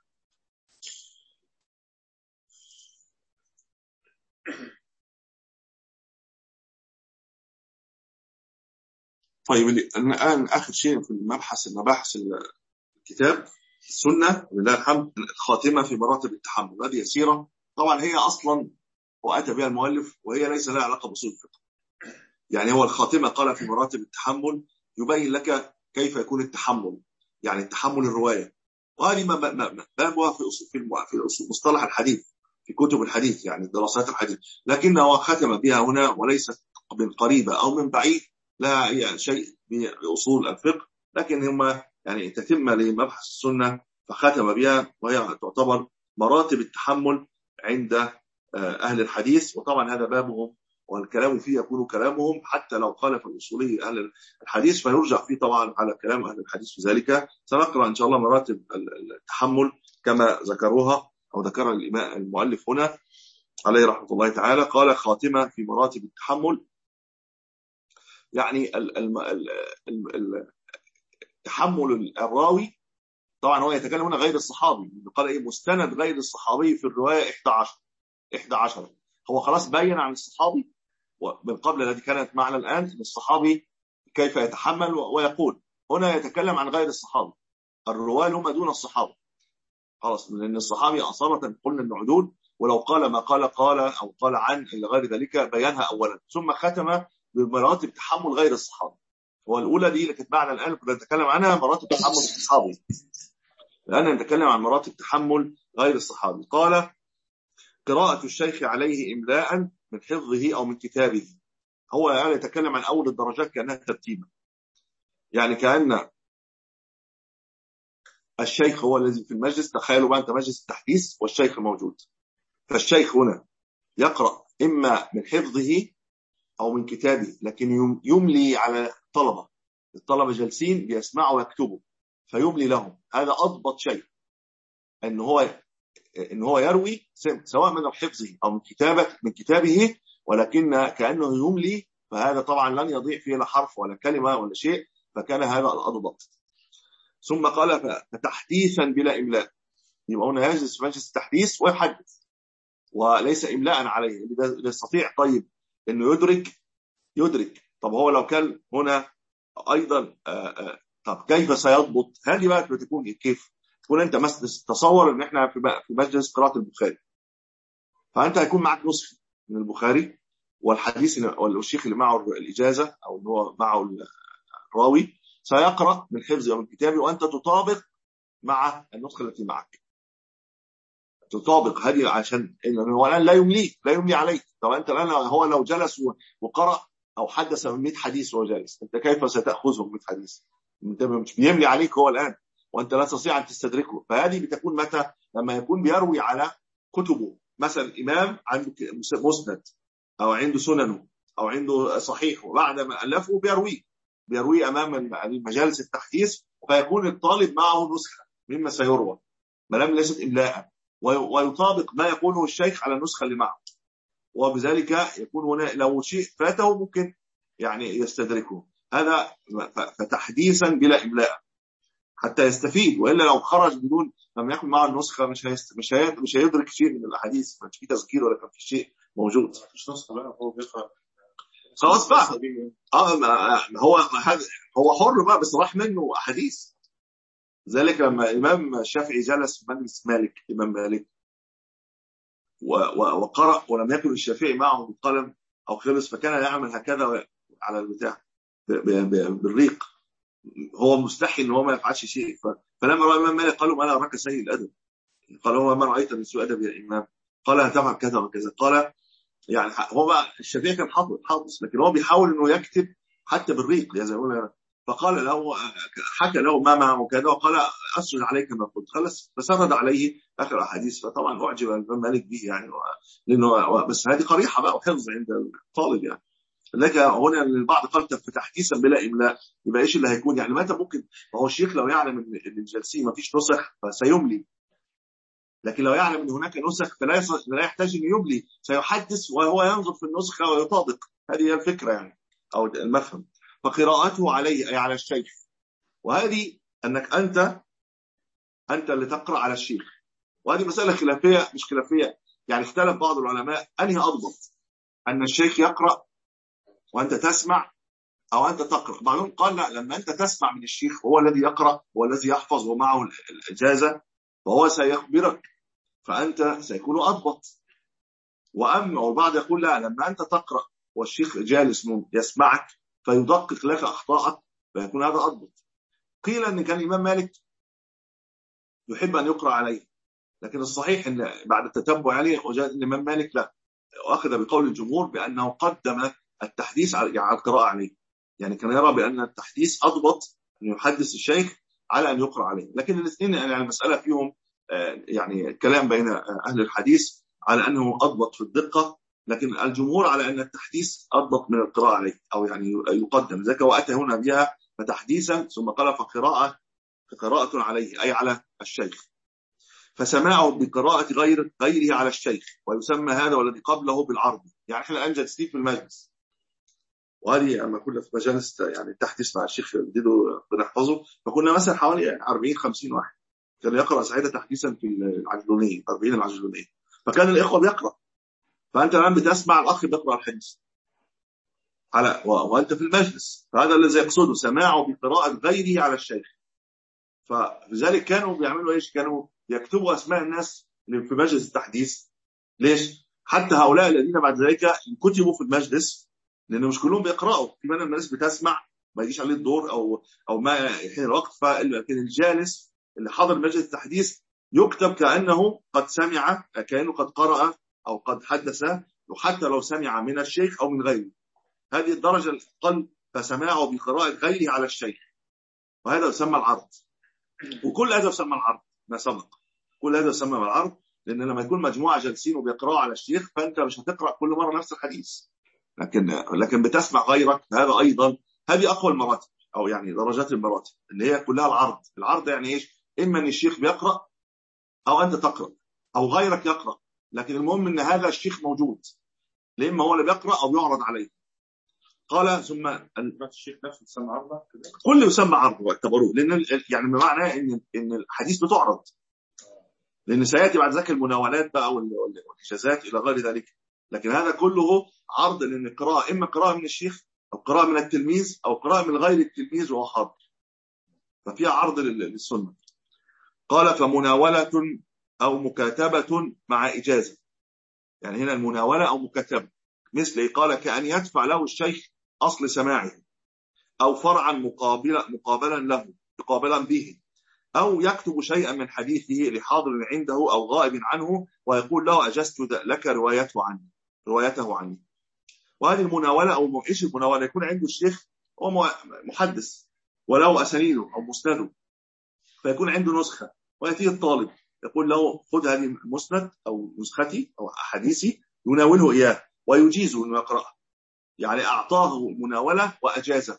طيب الآن آخر شيء في المبحث المباحث الكتاب السنة لله الحمد، الخاتمة في مراتب التحمل. هذه يسيرة طبعا، هي أصلا وأتى بها المؤلف وهي ليس لها علاقة بأصول الفقه. يعني هو الخاتمة قال في مراتب التحمل يبين لك كيف يكون التحمل، يعني التحمل الرواية، وهذه بابها في أصول في أصول مصطلح الحديث في كتب الحديث يعني دراسات الحديث، لكنه ختم بها هنا وليست من قريبة أو من بعيد لها أي شيء بأصول الفقه، لكن هم يعني تتم لمبحث السنة فختم بها، وهي تعتبر مراتب التحمل عند أهل الحديث. وطبعا هذا بابهم والكلام فيه يكون كلامهم، حتى لو خالف الأصولي أهل الحديث فيرجع فيه طبعا على كلام أهل الحديث في ذلك. سنقرأ إن شاء الله مراتب التحمل كما ذكروها أو ذكرها المؤلف هنا عليه رحمة الله تعالى. قال خاتمة في مراتب التحمل، يعني التحمل الراوي طبعا هو يتكلم هنا غير الصحابي، قال ايه مستند غير الصحابي في الرواية إحدى عشر. هو خلاص بين عن الصحابي من قبل الذي كانت معنا الآن الصحابي كيف يتحمل، ويقول هنا يتكلم عن غير الصحابي، الرواة هم دون الصحابة خلاص، لأن الصحابي أصالة قلنا أنه عدول، ولو قال ما قال قال أو قال عن إلى غير ذلك بيانها أولا، ثم ختم بمراتب تحمل غير الصحابة. هو الأولى دي اللي كانت معنا الآن كنا نتكلم عنها مراتب تحمل الصحابي، الآن نتكلم عن مراتب تحمل غير الصحابي. قال قراءة الشيخ عليه إملاء من حفظه أو من كتابه. هو يعني يتكلم عن أول الدرجات كأنها ترتيبة، يعني كأن الشيخ هو الذي في المجلس. تخيلوا بقى أنت مجلس التحديث والشيخ موجود، فالشيخ هنا يقرأ إما من حفظه أو من كتابه، لكن يملي على الطلبة، الطلبة جالسين بيسمعوا ويكتبوا فيملي لهم. هذا أضبط شيء، أن هو إن هو يروي سواء من حفظه أو من كتابة من كتابه، ولكن كأنه يملي، فهذا طبعا لن يضيع فيه لا حرف ولا كلمة ولا شيء، فكان هذا الأضبط. ثم قال فتحديثا بلا إملاء، يبقى هنا يجلس في مجلس التحديث ويحدث وليس إملاء عليه، اللي يستطيع طيب إنه يدرك يدرك. طب هو لو كان هنا أيضا آآ آآ طب كيف سيضبط؟ هذه بقى بتكون كيف تكون أنت مثلا تصور إن إحنا في مجلس قراءة البخاري، فأنت هيكون معك نسخة من البخاري والحديث والشيخ اللي معه الإجازة أو اللي هو معه الراوي سيقرأ من حفظه أو من كتابه، وأنت تطابق مع النسخة التي معك، تطابق هذه عشان هو الآن لا يمليك لا يملي عليك. طب أنت الآن هو لو جلس وقرأ أو حدث من مئة حديث وهو جالس، أنت كيف ستأخذهم مئة حديث؟ أنت مش بيملي عليك هو الآن وأنت لا تستطيع أن تستدركه. فهذه بتكون متى؟ لما يكون بيروي على كتبه، مثلا إمام عنده مسند أو عنده سننه أو عنده صحيح، وبعد ما ألفه بيرويه بيرويه أمام المجالس التحديث، فيكون الطالب معه نسخة مما سيروى ما لم ليست إملاء، ويطابق ما يقوله الشيخ على النسخة اللي معه، وبذلك يكون هنا لو شيء فاته ممكن يعني يستدركه. هذا فتحديثا بلا إملاء حتى يستفيد، وإلا لو خرج بدون لم يكن معه النسخة مش هيست... مش هي... مش هيدرك شيء من الأحاديث، ما في تذكير ولا كان في شيء موجود. مش نسخة بقى، هو بيقرأ خلاص بقى اه هو هو حر بقى، بس راح منه أحاديث. ذلك لما الإمام الشافعي جلس في مجلس مالك الإمام مالك وقرأ ولم يكن الشافعي معه بالقلم أو خلص، فكان يعمل هكذا على البتاع بالريق، هو مستحي إن هو ما يفعلش شيء. فلما رأى الإمام مالك قال له ما أنا أراك سيء الأدب، قال هو ما رأيت من سوء أدب يا إمام؟ قال هتفعل كذا وكذا. قال يعني هو بقى الشافعي كان حافظ حافظ لكن هو بيحاول إنه يكتب حتى بالريق زي ما فقال له حكى له ما معه وكذا، وقال أسرد عليك ما قلت. خلص فسرد عليه آخر أحاديث، فطبعا أعجب الإمام مالك به يعني، لأنه بس هذه قريحة بقى وحفظ عند الطالب يعني. لكن هنا البعض قال فتحديثا بلا إملاء، يبقى إيش اللي هيكون يعني متى ممكن؟ ما هو الشيخ لو يعلم إن الجالسين ما فيش نسخ فسيملي، لكن لو يعلم إن هناك نسخ فلا لا يحتاج إنه يملي، سيحدث وهو ينظر في النسخة ويطابق. هذه هي الفكرة يعني أو المفهوم. فقراءته عليه أي على الشيخ، وهذه أنك أنت أنت اللي تقرأ على الشيخ، وهذه مسألة خلافية مش خلافية يعني، اختلف بعض العلماء أنهي أضبط، أن الشيخ يقرأ وأنت تسمع أو أنت تقرأ. بعضهم قال لا، لما أنت تسمع من الشيخ هو الذي يقرأ هو الذي يحفظ ومعه الإجازة وهو سيخبرك فأنت سيكون أضبط. وأما والبعض يقول لا، لما أنت تقرأ والشيخ جالس يسمعك فيدقق لك أخطاءك فيكون هذا أضبط. قيل أن كان الإمام مالك يحب أن يقرأ عليه، لكن الصحيح أن بعد التتبع عليه وجاء الإمام مالك لا، وأخذ بقول الجمهور بأنه قدم التحديث على القراءة عليه، يعني كان يرى بأن التحديث أضبط أن يحدث الشيخ على أن يقرأ عليه. لكن الاثنين يعني المسألة فيهم يعني كلام بين أهل الحديث على أنه أضبط في الدقة، لكن الجمهور على أن التحديث أضبط من القراءة عليه أو يعني يقدم ذلك، وأتى هنا بها فتحديثا ثم قال فقراءة قراءة عليه أي على الشيخ، فسماعه بقراءة غير غيره على الشيخ، ويسمى هذا والذي قبله بالعرض. يعني احنا الآن جالسين في المجلس، وهذه أما كنا في مجالس يعني تحديث مع الشيخ جديده بنحفظه، فكنا مثلا حوالي أربعين خمسين واحد كان يقرأ سعيدة تحديثا في العجلونية أربعين العجلونية، فكان الإخوة بيقرأ، فأنت الآن بتسمع الأخ بيقرأ الحديث على وأنت في المجلس، فهذا الذي يقصده سماعه بقراءة غيره على الشيخ. فلذلك كانوا بيعملوا إيش؟ كانوا يكتبوا أسماء الناس اللي في مجلس التحديث. ليش؟ حتى هؤلاء الذين بعد ذلك كتبوا في المجلس، لأنه مش كلهم بيقرأوا، في من الناس بتسمع ما يجيش عليه الدور او او ما يحين الوقت. فلكن الجالس اللي حضر مجلس التحديث يكتب كانه قد سمع، كانه قد قرأ او قد حدث، وحتى لو سمع من الشيخ او من غيره. هذه الدرجه الاقل، فسماعه بقراءه غيره على الشيخ، وهذا يسمى العرض. وكل هذا يسمى العرض ما سبق، كل هذا يسمى العرض. لان لما يكون مجموعه جالسين وبيقراوا على الشيخ، فانت مش هتقرا كل مره نفس الحديث، لكن لكن بتسمع غيرك. هذا ايضا هذه اقوى المراتب، او يعني درجات المراتب اللي هي كلها العرض. العرض يعني ايش؟ اما ان الشيخ بيقرا او انت تقرا او غيرك يقرا، لكن المهم ان هذا الشيخ موجود، اما هو اللي بيقرا او يعرض عليه. قال ثم الشيخ نفسه يسمى عرض، كل يسمى عرض واعتبروه، لان يعني بمعنى ان ان الحديث بتعرض، لان سياتي بعد ذلك المناولات بقى والاجازات الى غير ذلك. لكن هذا كله عرض، لان القراءه اما قراءه من الشيخ او قراءه من التلميذ او قراءه من غير التلميذ وهو حاضر، ففيها عرض للسنه. قال فمناوله او مكاتبه مع اجازه، يعني هنا المناوله او مكاتبه مثل قال كأن يدفع له الشيخ اصل سماعه، او فرعا مقابلا مقابلا له مقابلا به، أو يكتب شيئا من حديثه لحاضر عنده أو غائب عنه ويقول له أجزت لك روايته عني روايته عني. وهذه المناولة أو إيش المناولة؟ يكون عنده الشيخ هو محدث وله أسانيده أو مسنده، فيكون عنده نسخة، ويأتي الطالب يقول له خذ هذه المسند أو نسختي أو حديثي، يناوله إياه ويجيزه أنه يقرأه، يعني أعطاه مناولة وأجازه.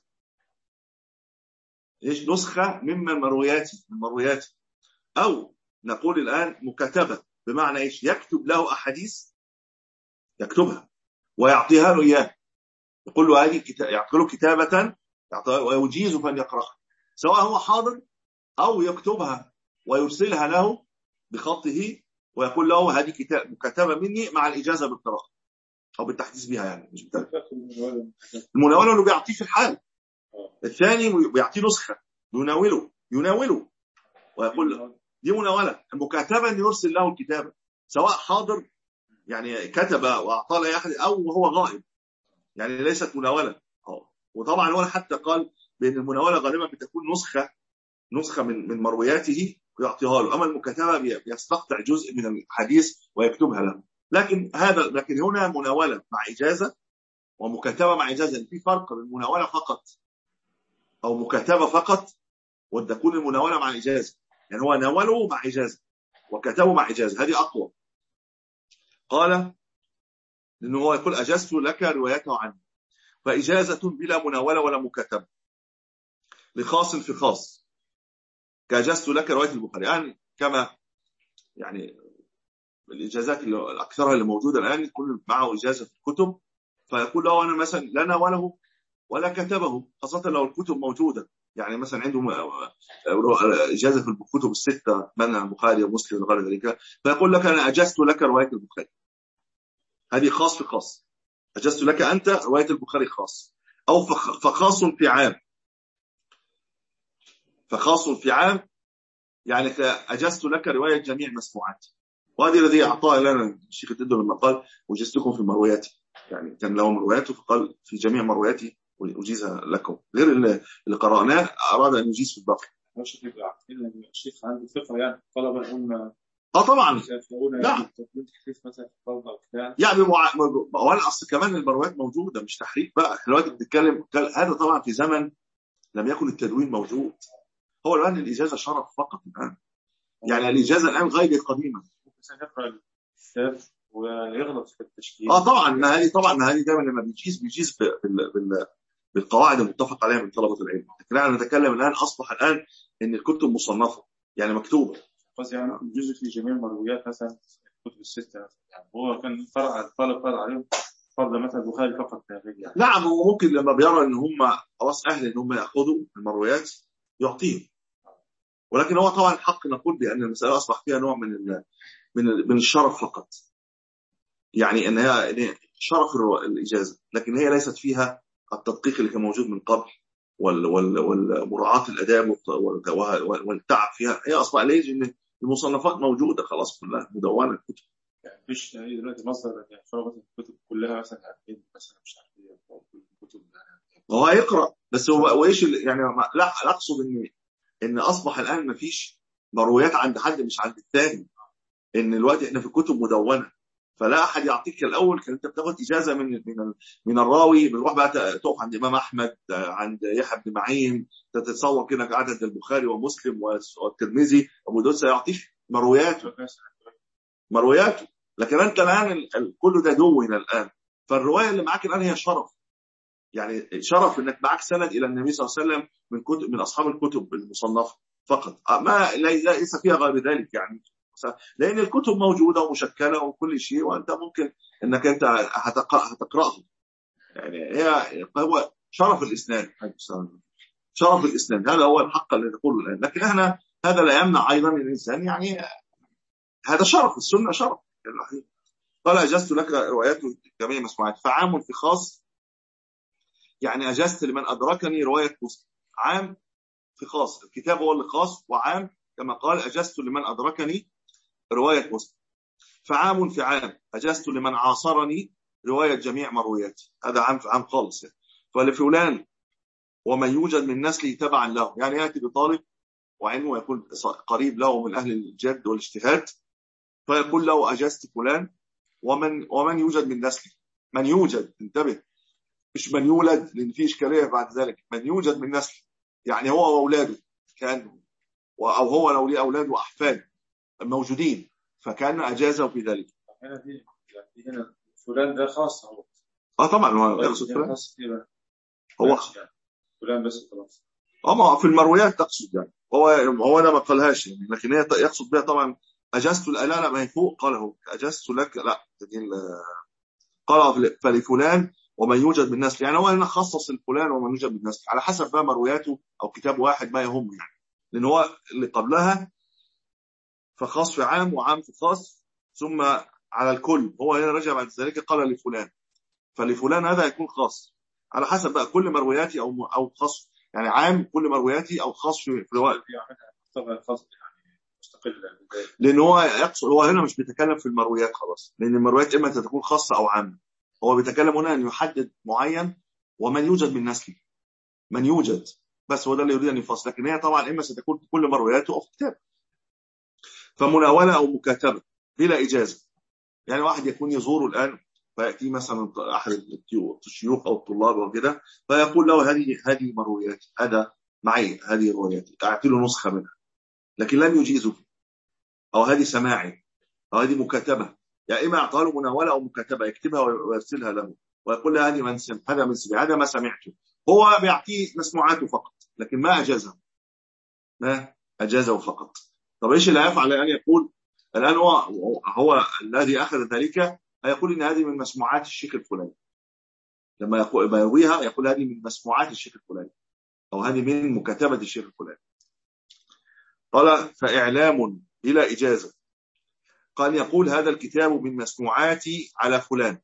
إيش؟ نسخة مما مروياتي من مروياتي. أو نقول الآن مكاتبة، بمعنى إيش؟ يكتب له أحاديث، يكتبها ويعطيها له إياه، يقول له هذه كتاب، يعطي له كتابة ويجيزه فأن يقرأها، سواء هو حاضر أو يكتبها ويرسلها له بخطه ويقول له هذه كتاب مكاتبة مني مع الإجازة بالقراءة أو بالتحديث بها. يعني مش المناولة اللي بيعطيه في الحال. الثاني بيعطيه نسخة يناوله يناوله ويقول دي مناولة. المكاتبة أن يرسل له الكتابة، سواء حاضر يعني كتب وأعطى له أحد أو وهو غائب، يعني ليست مناولة. وطبعا هو حتى قال بأن المناولة غالبا بتكون نسخة نسخة من من مروياته ويعطيها له، أما المكاتبة بيستقطع جزء من الحديث ويكتبها له. لكن هذا لكن هنا مناولة مع إجازة ومكاتبة مع إجازة. في فرق بين مناولة فقط أو مكاتبة فقط وتكون المناولة مع إجازة، يعني هو ناوله مع إجازة وكتبه مع إجازة، هذه أقوى. قال لأنه هو يقول أجزت لك روايته عني، فإجازة بلا مناولة ولا مكاتبة لخاص في خاص، كأجزت لك رواية البخاري. يعني كما يعني الإجازات اللي الأكثرها اللي موجودة الآن يكون معه إجازة في الكتب، فيقول له أنا مثلا لا ناوله ولا كتبه، خاصة لو الكتب موجودة. يعني مثلا عنده إجازة في الكتب الستة منها البخاري ومسلم وغير ذلك، فيقول لك أنا أجزت لك رواية البخاري، هذه خاص في خاص، أجزت لك أنت رواية البخاري خاص. أو فخاص في عام، فخاص في عام يعني أجزت لك رواية جميع مسموعات. وهذه الذي أعطاه لنا الشيخ التدو لما قال وجزتكم في مروياتي، يعني كان له مروياته فقال في جميع مروياتي وأجيزها لكم، غير اللي قرأناه أراد أن يجيز في الباقي. مش هتبقى الشيخ عنده فقه يعني طلبة هم اه طبعا لا يعني مع... وانا اصل كمان المرويات موجوده مش تحريف بقى. احنا دلوقتي بنتكلم هذا طبعا في زمن لم يكن التدوين موجود، هو الان الاجازه شرف فقط الان، يعني الاجازه الان غير قديمه. ممكن يقرا الكتاب ويغلط في التشكيل. اه طبعا ما هذه طبعا ما هذه دايما لما بيجيز بيجيز بال... بال... بالقواعد المتفق عليها من طلبه العلم. لكن احنا نتكلم الان اصبح الان ان الكتب مصنفه يعني مكتوبه، بس يعني جزء في جميع المرويات مثلا الكتب الستة مثلا، يعني هو كان فرع الطالب فرع عليهم فرض مثلا البخاري فقط يعني. نعم هو ممكن لما بيرى ان هم خلاص اهل ان هم ياخذوا المرويات يعطيهم، ولكن هو طبعا الحق نقول بان المساله اصبح فيها نوع من ال من ال من الشرف فقط، يعني ان هي شرف الاجازه، لكن هي ليست فيها التدقيق اللي كان موجود من قبل والمراعاه الاداب والتعب فيها. هي اصبح ليش ان المصنفات موجوده خلاص كلها مدونه الكتب، يعني مفيش دلوقتي مصدر يعني فرضت الكتب كلها مثلا عارفين مثلا مش عارفين كل الكتب هو هيقرأ بس هو وإيش يعني لا أقصد إن إن أصبح الآن مفيش مرويات عند حد مش عند الثاني. إن الوقت إحنا في كتب مدونة فلا أحد يعطيك الأول. كان أنت بتاخد إجازة من من من الراوي بنروح بقى تقف عند إمام أحمد عند يحيى بن معين تتصور كده عدد البخاري ومسلم والترمذي أبو داود سيعطيك مروياته مروياته. لكن أنت الآن كل ده دون الآن. فالرواية اللي معاك الآن هي شرف يعني شرف إنك معك سند إلى النبي صلى الله عليه وسلم من كتب من أصحاب الكتب المصنفة فقط ما ليس فيها غير ذلك يعني. لأن الكتب موجودة ومشكلة وكل شيء وأنت ممكن إنك أنت هتقرأه يعني. هي هو شرف الإسناد شرف الإسناد هذا هو الحق اللي نقوله الآن. لكن إحنا هذا لا يمنع أيضا الإنسان يعني هذا شرف السنة شرف. قال أجزت لك رواياته جميع مسموعات فعام في خاص يعني أجزت لمن أدركني رواية مسلم. عام في خاص الكتاب هو اللي خاص وعام كما قال أجزت لمن أدركني رواية مسلم. فعام في عام أجزت لمن عاصرني رواية جميع مروياتي. هذا عام في عام خالص يعني. فلفلان ومن يوجد من نسلي تبعا له يعني يأتي بطالب وعنه يكون قريب له من أهل الجد والاجتهاد فيقول له أجزت فلان ومن ومن يوجد من نسلي. من يوجد انتبه مش من يولد لأن في إشكالية بعد ذلك. من يوجد من نسلي يعني هو وأولاده كأنه أو هو لو ليه أولاد وأحفاد موجودين فكان أجازه في ذلك. هنا في هنا فلان ده خاص هو اه طبعا هو يقصد فلان هو فلان بس خلاص. اه في المرويات تقصد يعني هو هو انا ما قالهاش يعني. لكن هي يقصد بها طبعا اجزت لا لا ما هي فوق قاله اجزت لك لا قال فلفلان ومن يوجد من نسل يعني هو هنا خصص الفلان ومن يوجد من نسل على حسب بقى مروياته او كتاب واحد ما يهم يعني. لان هو اللي قبلها فخاص في عام وعام في خاص ثم على الكل. هو هنا رجع بعد ذلك قال لفلان فلفلان هذا يكون خاص على حسب بقى كل مروياتي او او خاص يعني عام كل مروياتي او خاص في الوقت طبعا خاص يعني مستقل. لان هو يقصد هو هنا مش بيتكلم في المرويات خلاص لان المرويات اما تكون خاصه او عامه. هو بيتكلم هنا ان يحدد معين ومن يوجد من نسلي من يوجد بس هو ده اللي يريد ان يفصل. لكن هي طبعا اما ستكون كل مروياته او في كتاب. فمناوله او مكاتبه بلا اجازه يعني واحد يكون يزوره الان فيأتي مثلا أحد الشيوخ أو الطلاب وكده فيقول له هذه هذه مروياتي هذا معي هذه رواياتي أعطي له نسخة منها لكن لم يجيزه أو هذه سماعي أو هذه مكاتبة يعني إما أعطاه له مناولة أو مكاتبة يكتبها ويرسلها له ويقول له هذه من سمع هذا من سمع هذا ما سمعته. هو بيعطيه مسموعاته فقط لكن ما أجازه ما أجازه فقط. طب إيش اللي هيفعل أن يقول الآن هو هو الذي أخذ ذلك هيقول إن هذه من مسموعات الشيخ الفلاني. لما يقول يرويها يقول هذه من مسموعات الشيخ الفلاني أو هذه من مكاتبة الشيخ الفلاني. قال فإعلام بلا إجازة. قال يقول هذا الكتاب من مسموعاتي على فلان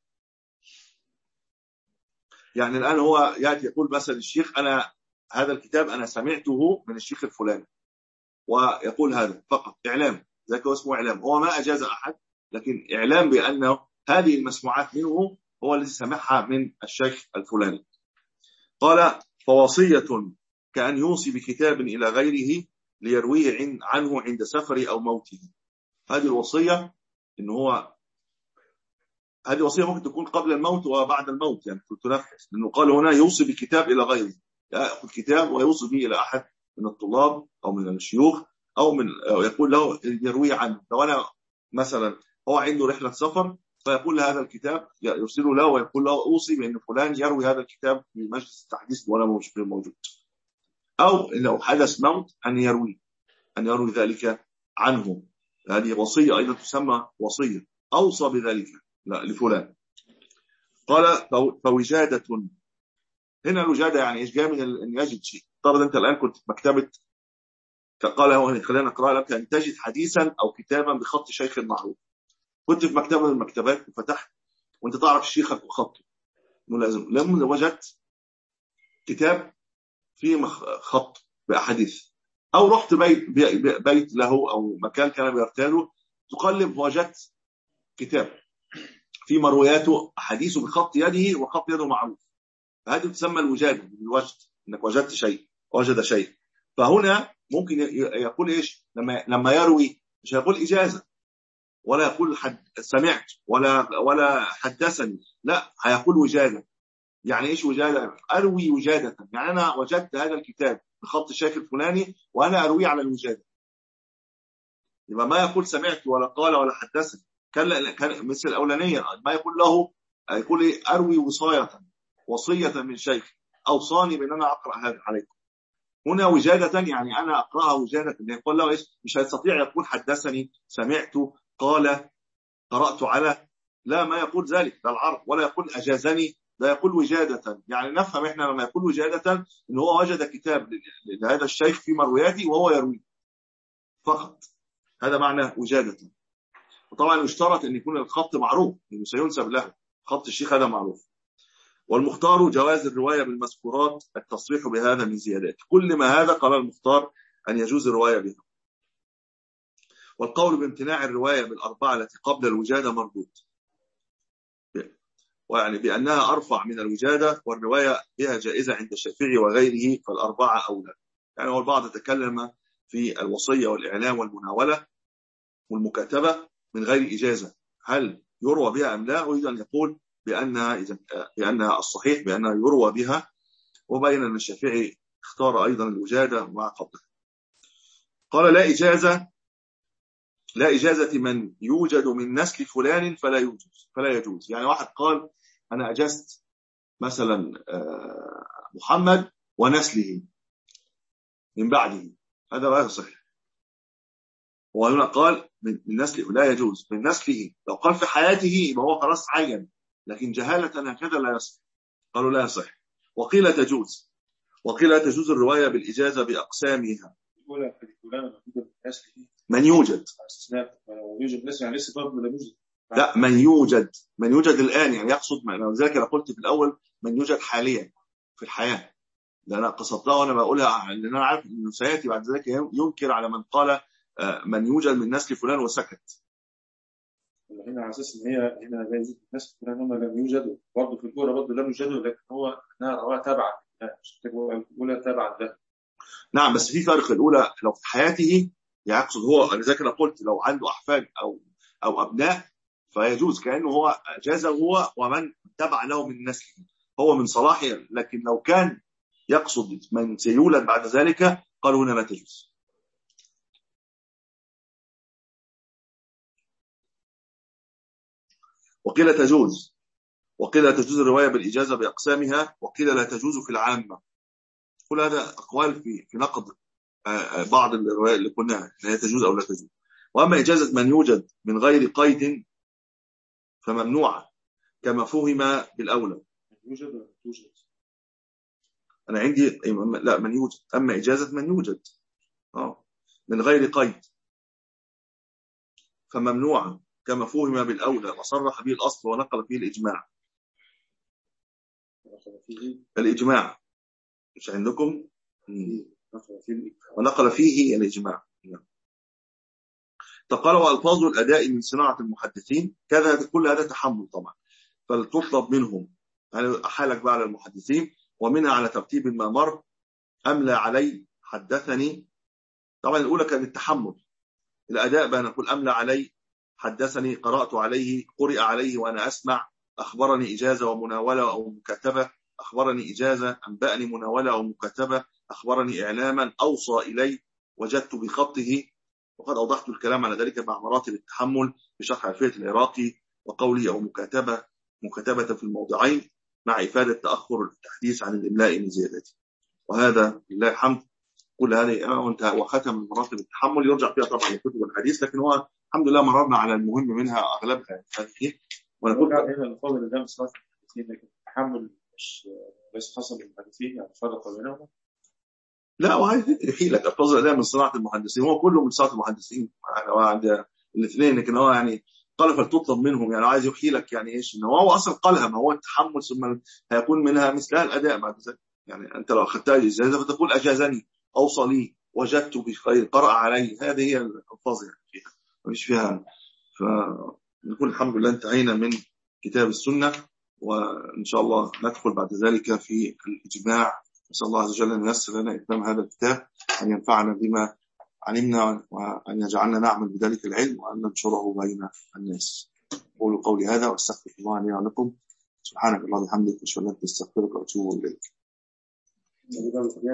يعني الآن هو يأتي يقول مثلا الشيخ أنا هذا الكتاب أنا سمعته من الشيخ الفلاني ويقول هذا فقط إعلام ذاك هو اسمه إعلام. هو ما أجاز أحد لكن إعلام بأنه هذه المسموعات منه هو الذي سمعها من الشيخ الفلاني. قال فوصية كأن يوصي بكتاب إلى غيره ليرويه عنه عند سفره أو موته. هذه الوصية إن هو هذه وصية ممكن تكون قبل الموت وبعد الموت يعني تنفذ. لأنه قال هنا يوصي بكتاب إلى غيره يأخذ كتاب ويوصي به إلى أحد من الطلاب أو من الشيوخ أو من أو يقول له يروي عنه. لو أنا مثلا هو عنده رحلة سفر فيقول هذا الكتاب يرسله له ويقول له أوصي بأن فلان يروي هذا الكتاب في مجلس التحديث ولا مش موجود. أو لو حدث موت أن يروي أن يروي ذلك عنه. هذه وصية أيضا تسمى وصية أوصى بذلك لا لفلان. قال فوجادة هنا الوجادة يعني إيش جاء من أن يجد شيء. طبعا أنت الآن كنت في مكتبة قال هو خلينا نقرأ لك أن تجد حديثا أو كتابا بخط شيخ معروف. كنت في مكتبة من المكتبات وفتحت وانت تعرف شيخك وخطه ملازم. لما وجدت كتاب فيه خط بأحاديث أو رحت بيت, بيت له أو مكان كان بيرتاله تقلب وجدت كتاب في مروياته أحاديثه بخط يده وخط يده معروف هذه تسمى الوجادة، الوجد، انك وجدت شيء، وجد شيء. فهنا ممكن يقول ايش لما لما يروي؟ مش هيقول اجازه، ولا يقول حد سمعت، ولا ولا حدثني، لا، هيقول وجاده. يعني ايش وجاده؟ اروي وجاده، يعني انا وجدت هذا الكتاب بخط الشيخ الفلاني وانا ارويه على الوجاده. يبقى ما يقول سمعت ولا قال ولا حدثني، كان كان مثل الاولانيه، ما يقول له يقول ايه؟ اروي وصايه، وصيه من شيخ اوصاني بان انا اقرا هذا عليكم. هنا وجادة يعني أنا أقرأها وجادة، يقول له إيش؟ مش هيستطيع يقول حدثني، سمعت، قال، قرأت على، لا، ما يقول ذلك، ده العرض. ولا يقول أجازني، ده يقول وجادة. يعني نفهم إحنا لما يقول وجادة إن هو وجد كتاب لهذا الشيخ في مروياته وهو يروي فقط، هذا معنى وجادة. وطبعا يشترط أن يكون الخط معروف، إنه سينسب له خط الشيخ، هذا معروف. والمختار جواز الرواية بالمذكورات التصريح بهذا من زيادات. كل ما هذا قال المختار أن يجوز الرواية بها. والقول بامتناع الرواية بالأربعة التي قبل الوجادة مردود، ويعني بأنها أرفع من الوجادة، والرواية بها جائزة عند الشافعي وغيره، فالأربعة أولى. يعني هو البعض تكلم في الوصية والإعلام والمناولة والمكاتبة من غير إجازة، هل يروى بها أم لا؟ أريد أن يقول بأنها إذا بأنها الصحيح بأنها يروى بها، وبين أن الشافعي اختار أيضا الوجادة مع قبلها. قال لا إجازة لا إجازة من يوجد من نسل فلان فلا يجوز فلا يجوز يعني واحد قال أنا أجزت مثلا محمد ونسله من بعده، هذا لا يصح. وهنا قال من نسله لا يجوز، من نسله. لو قال في حياته يبقى هو خلاص عين، لكن جهالة هكذا لا يصح. قالوا لا يصح. وقيل تجوز وقيل تجوز الرواية بالإجازة بأقسامها. من يوجد لا من يوجد من يوجد الآن، يعني يقصد، ذلك أنا قلت في الأول من يوجد حاليا في الحياة، ده أنا قصدتها وأنا بقولها لأن أنا عارف إنه سيأتي بعد ذلك ينكر على من قال من يوجد من نسل فلان وسكت. هنا على اساس ان هي هنا زي الناس فلان هم لم يوجدوا، برضه في الجوره برضه لم يوجدوا، لكن هو انها رواه تبعا، مش الاولى تبعا ده. نعم، بس في فرق. الاولى لو في حياته يقصد هو، لذلك انا قلت لو عنده احفاد او او ابناء فيجوز، كانه هو جاز هو ومن تبع له من نسله، هو من صلاحه. لكن لو كان يقصد من سيولد بعد ذلك قالوا هنا لا تجوز. وقيل تجوز وقيل لا تجوز الرواية بالإجازة بأقسامها، وقيل لا تجوز في العامة. كل هذا أقوال في في نقد بعض الروايات اللي قلناها لا تجوز أو لا تجوز. وأما إجازة من يوجد من غير قيد فممنوعة كما فهم بالأولى. يوجد ولا توجد؟ أنا عندي لا من يوجد. أما إجازة من يوجد آه من غير قيد فممنوعة كما فهم بالأولى، وصرح به الأصل ونقل فيه الإجماع. الإجماع مش عندكم؟ ونقل فيه الإجماع. تقال وألفاظ الأداء من صناعة المحدثين كذا، كل هذا تحمل طبعا، فلتطلب منهم. يعني أحالك بقى على المحدثين، ومنها على ترتيب ما مر: أملى علي، حدثني. طبعا الأولى كان التحمل، الأداء بقى نقول أملى علي، حدثني، قرأت عليه، قرئ عليه وأنا أسمع، أخبرني إجازة ومناولة أو مكاتبة، أخبرني إجازة، أنبأني مناولة أو مكاتبة، أخبرني إعلاما، أوصى إلي، وجدت بخطه. وقد أوضحت الكلام على ذلك مع مراتب التحمل بشرح ألفية العراقي، وقولي أو مكاتبة مكاتبة في الموضعين مع إفادة تأخر التحديث عن الإملاء من زيادته. وهذا لله الحمد. كل هذه وانتهى وختم مراتب التحمل يرجع فيها طبعا لكتب الحديث، لكن هو الحمد لله مررنا على المهم منها أغلبها هذه. ونقول هنا الفضل ده مش خاص بالمحدثين، لكن التحمل مش ليس خاص بالمحدثين، يعني فرق بينهم. لا، وعايز يحيي لك الفضل ده من صناعة المحدثين، هو كله من صناعة المحدثين يعني، هو عند الاثنين، لكن هو يعني قال فلتطلب منهم، يعني عايز يحيي لك يعني ايش ان هو اصلا قالها، ما هو التحمل ثم هيكون منها مثلها الاداء بعد ذلك. يعني انت لو اخذتها اجازه فتقول اجازني، اوصى لي، وجدت بخير، قرأ علي. هذه هي الالفاظ يعني فيها مش فيها. فنقول الحمد لله انتهينا من كتاب السنه، وإن شاء الله ندخل بعد ذلك في الإجماع. نسأل الله عز وجل أن ييسر لنا إتمام هذا الكتاب، أن ينفعنا بما علمنا، وأن يجعلنا نعمل بذلك العلم، وأن ننشره بين الناس. أقول قولي هذا وأستغفر الله لي ولكم. سبحانك اللهم وبحمدك، أشهد أن لا إله إلا أنت، أستغفرك وأتوب إليك.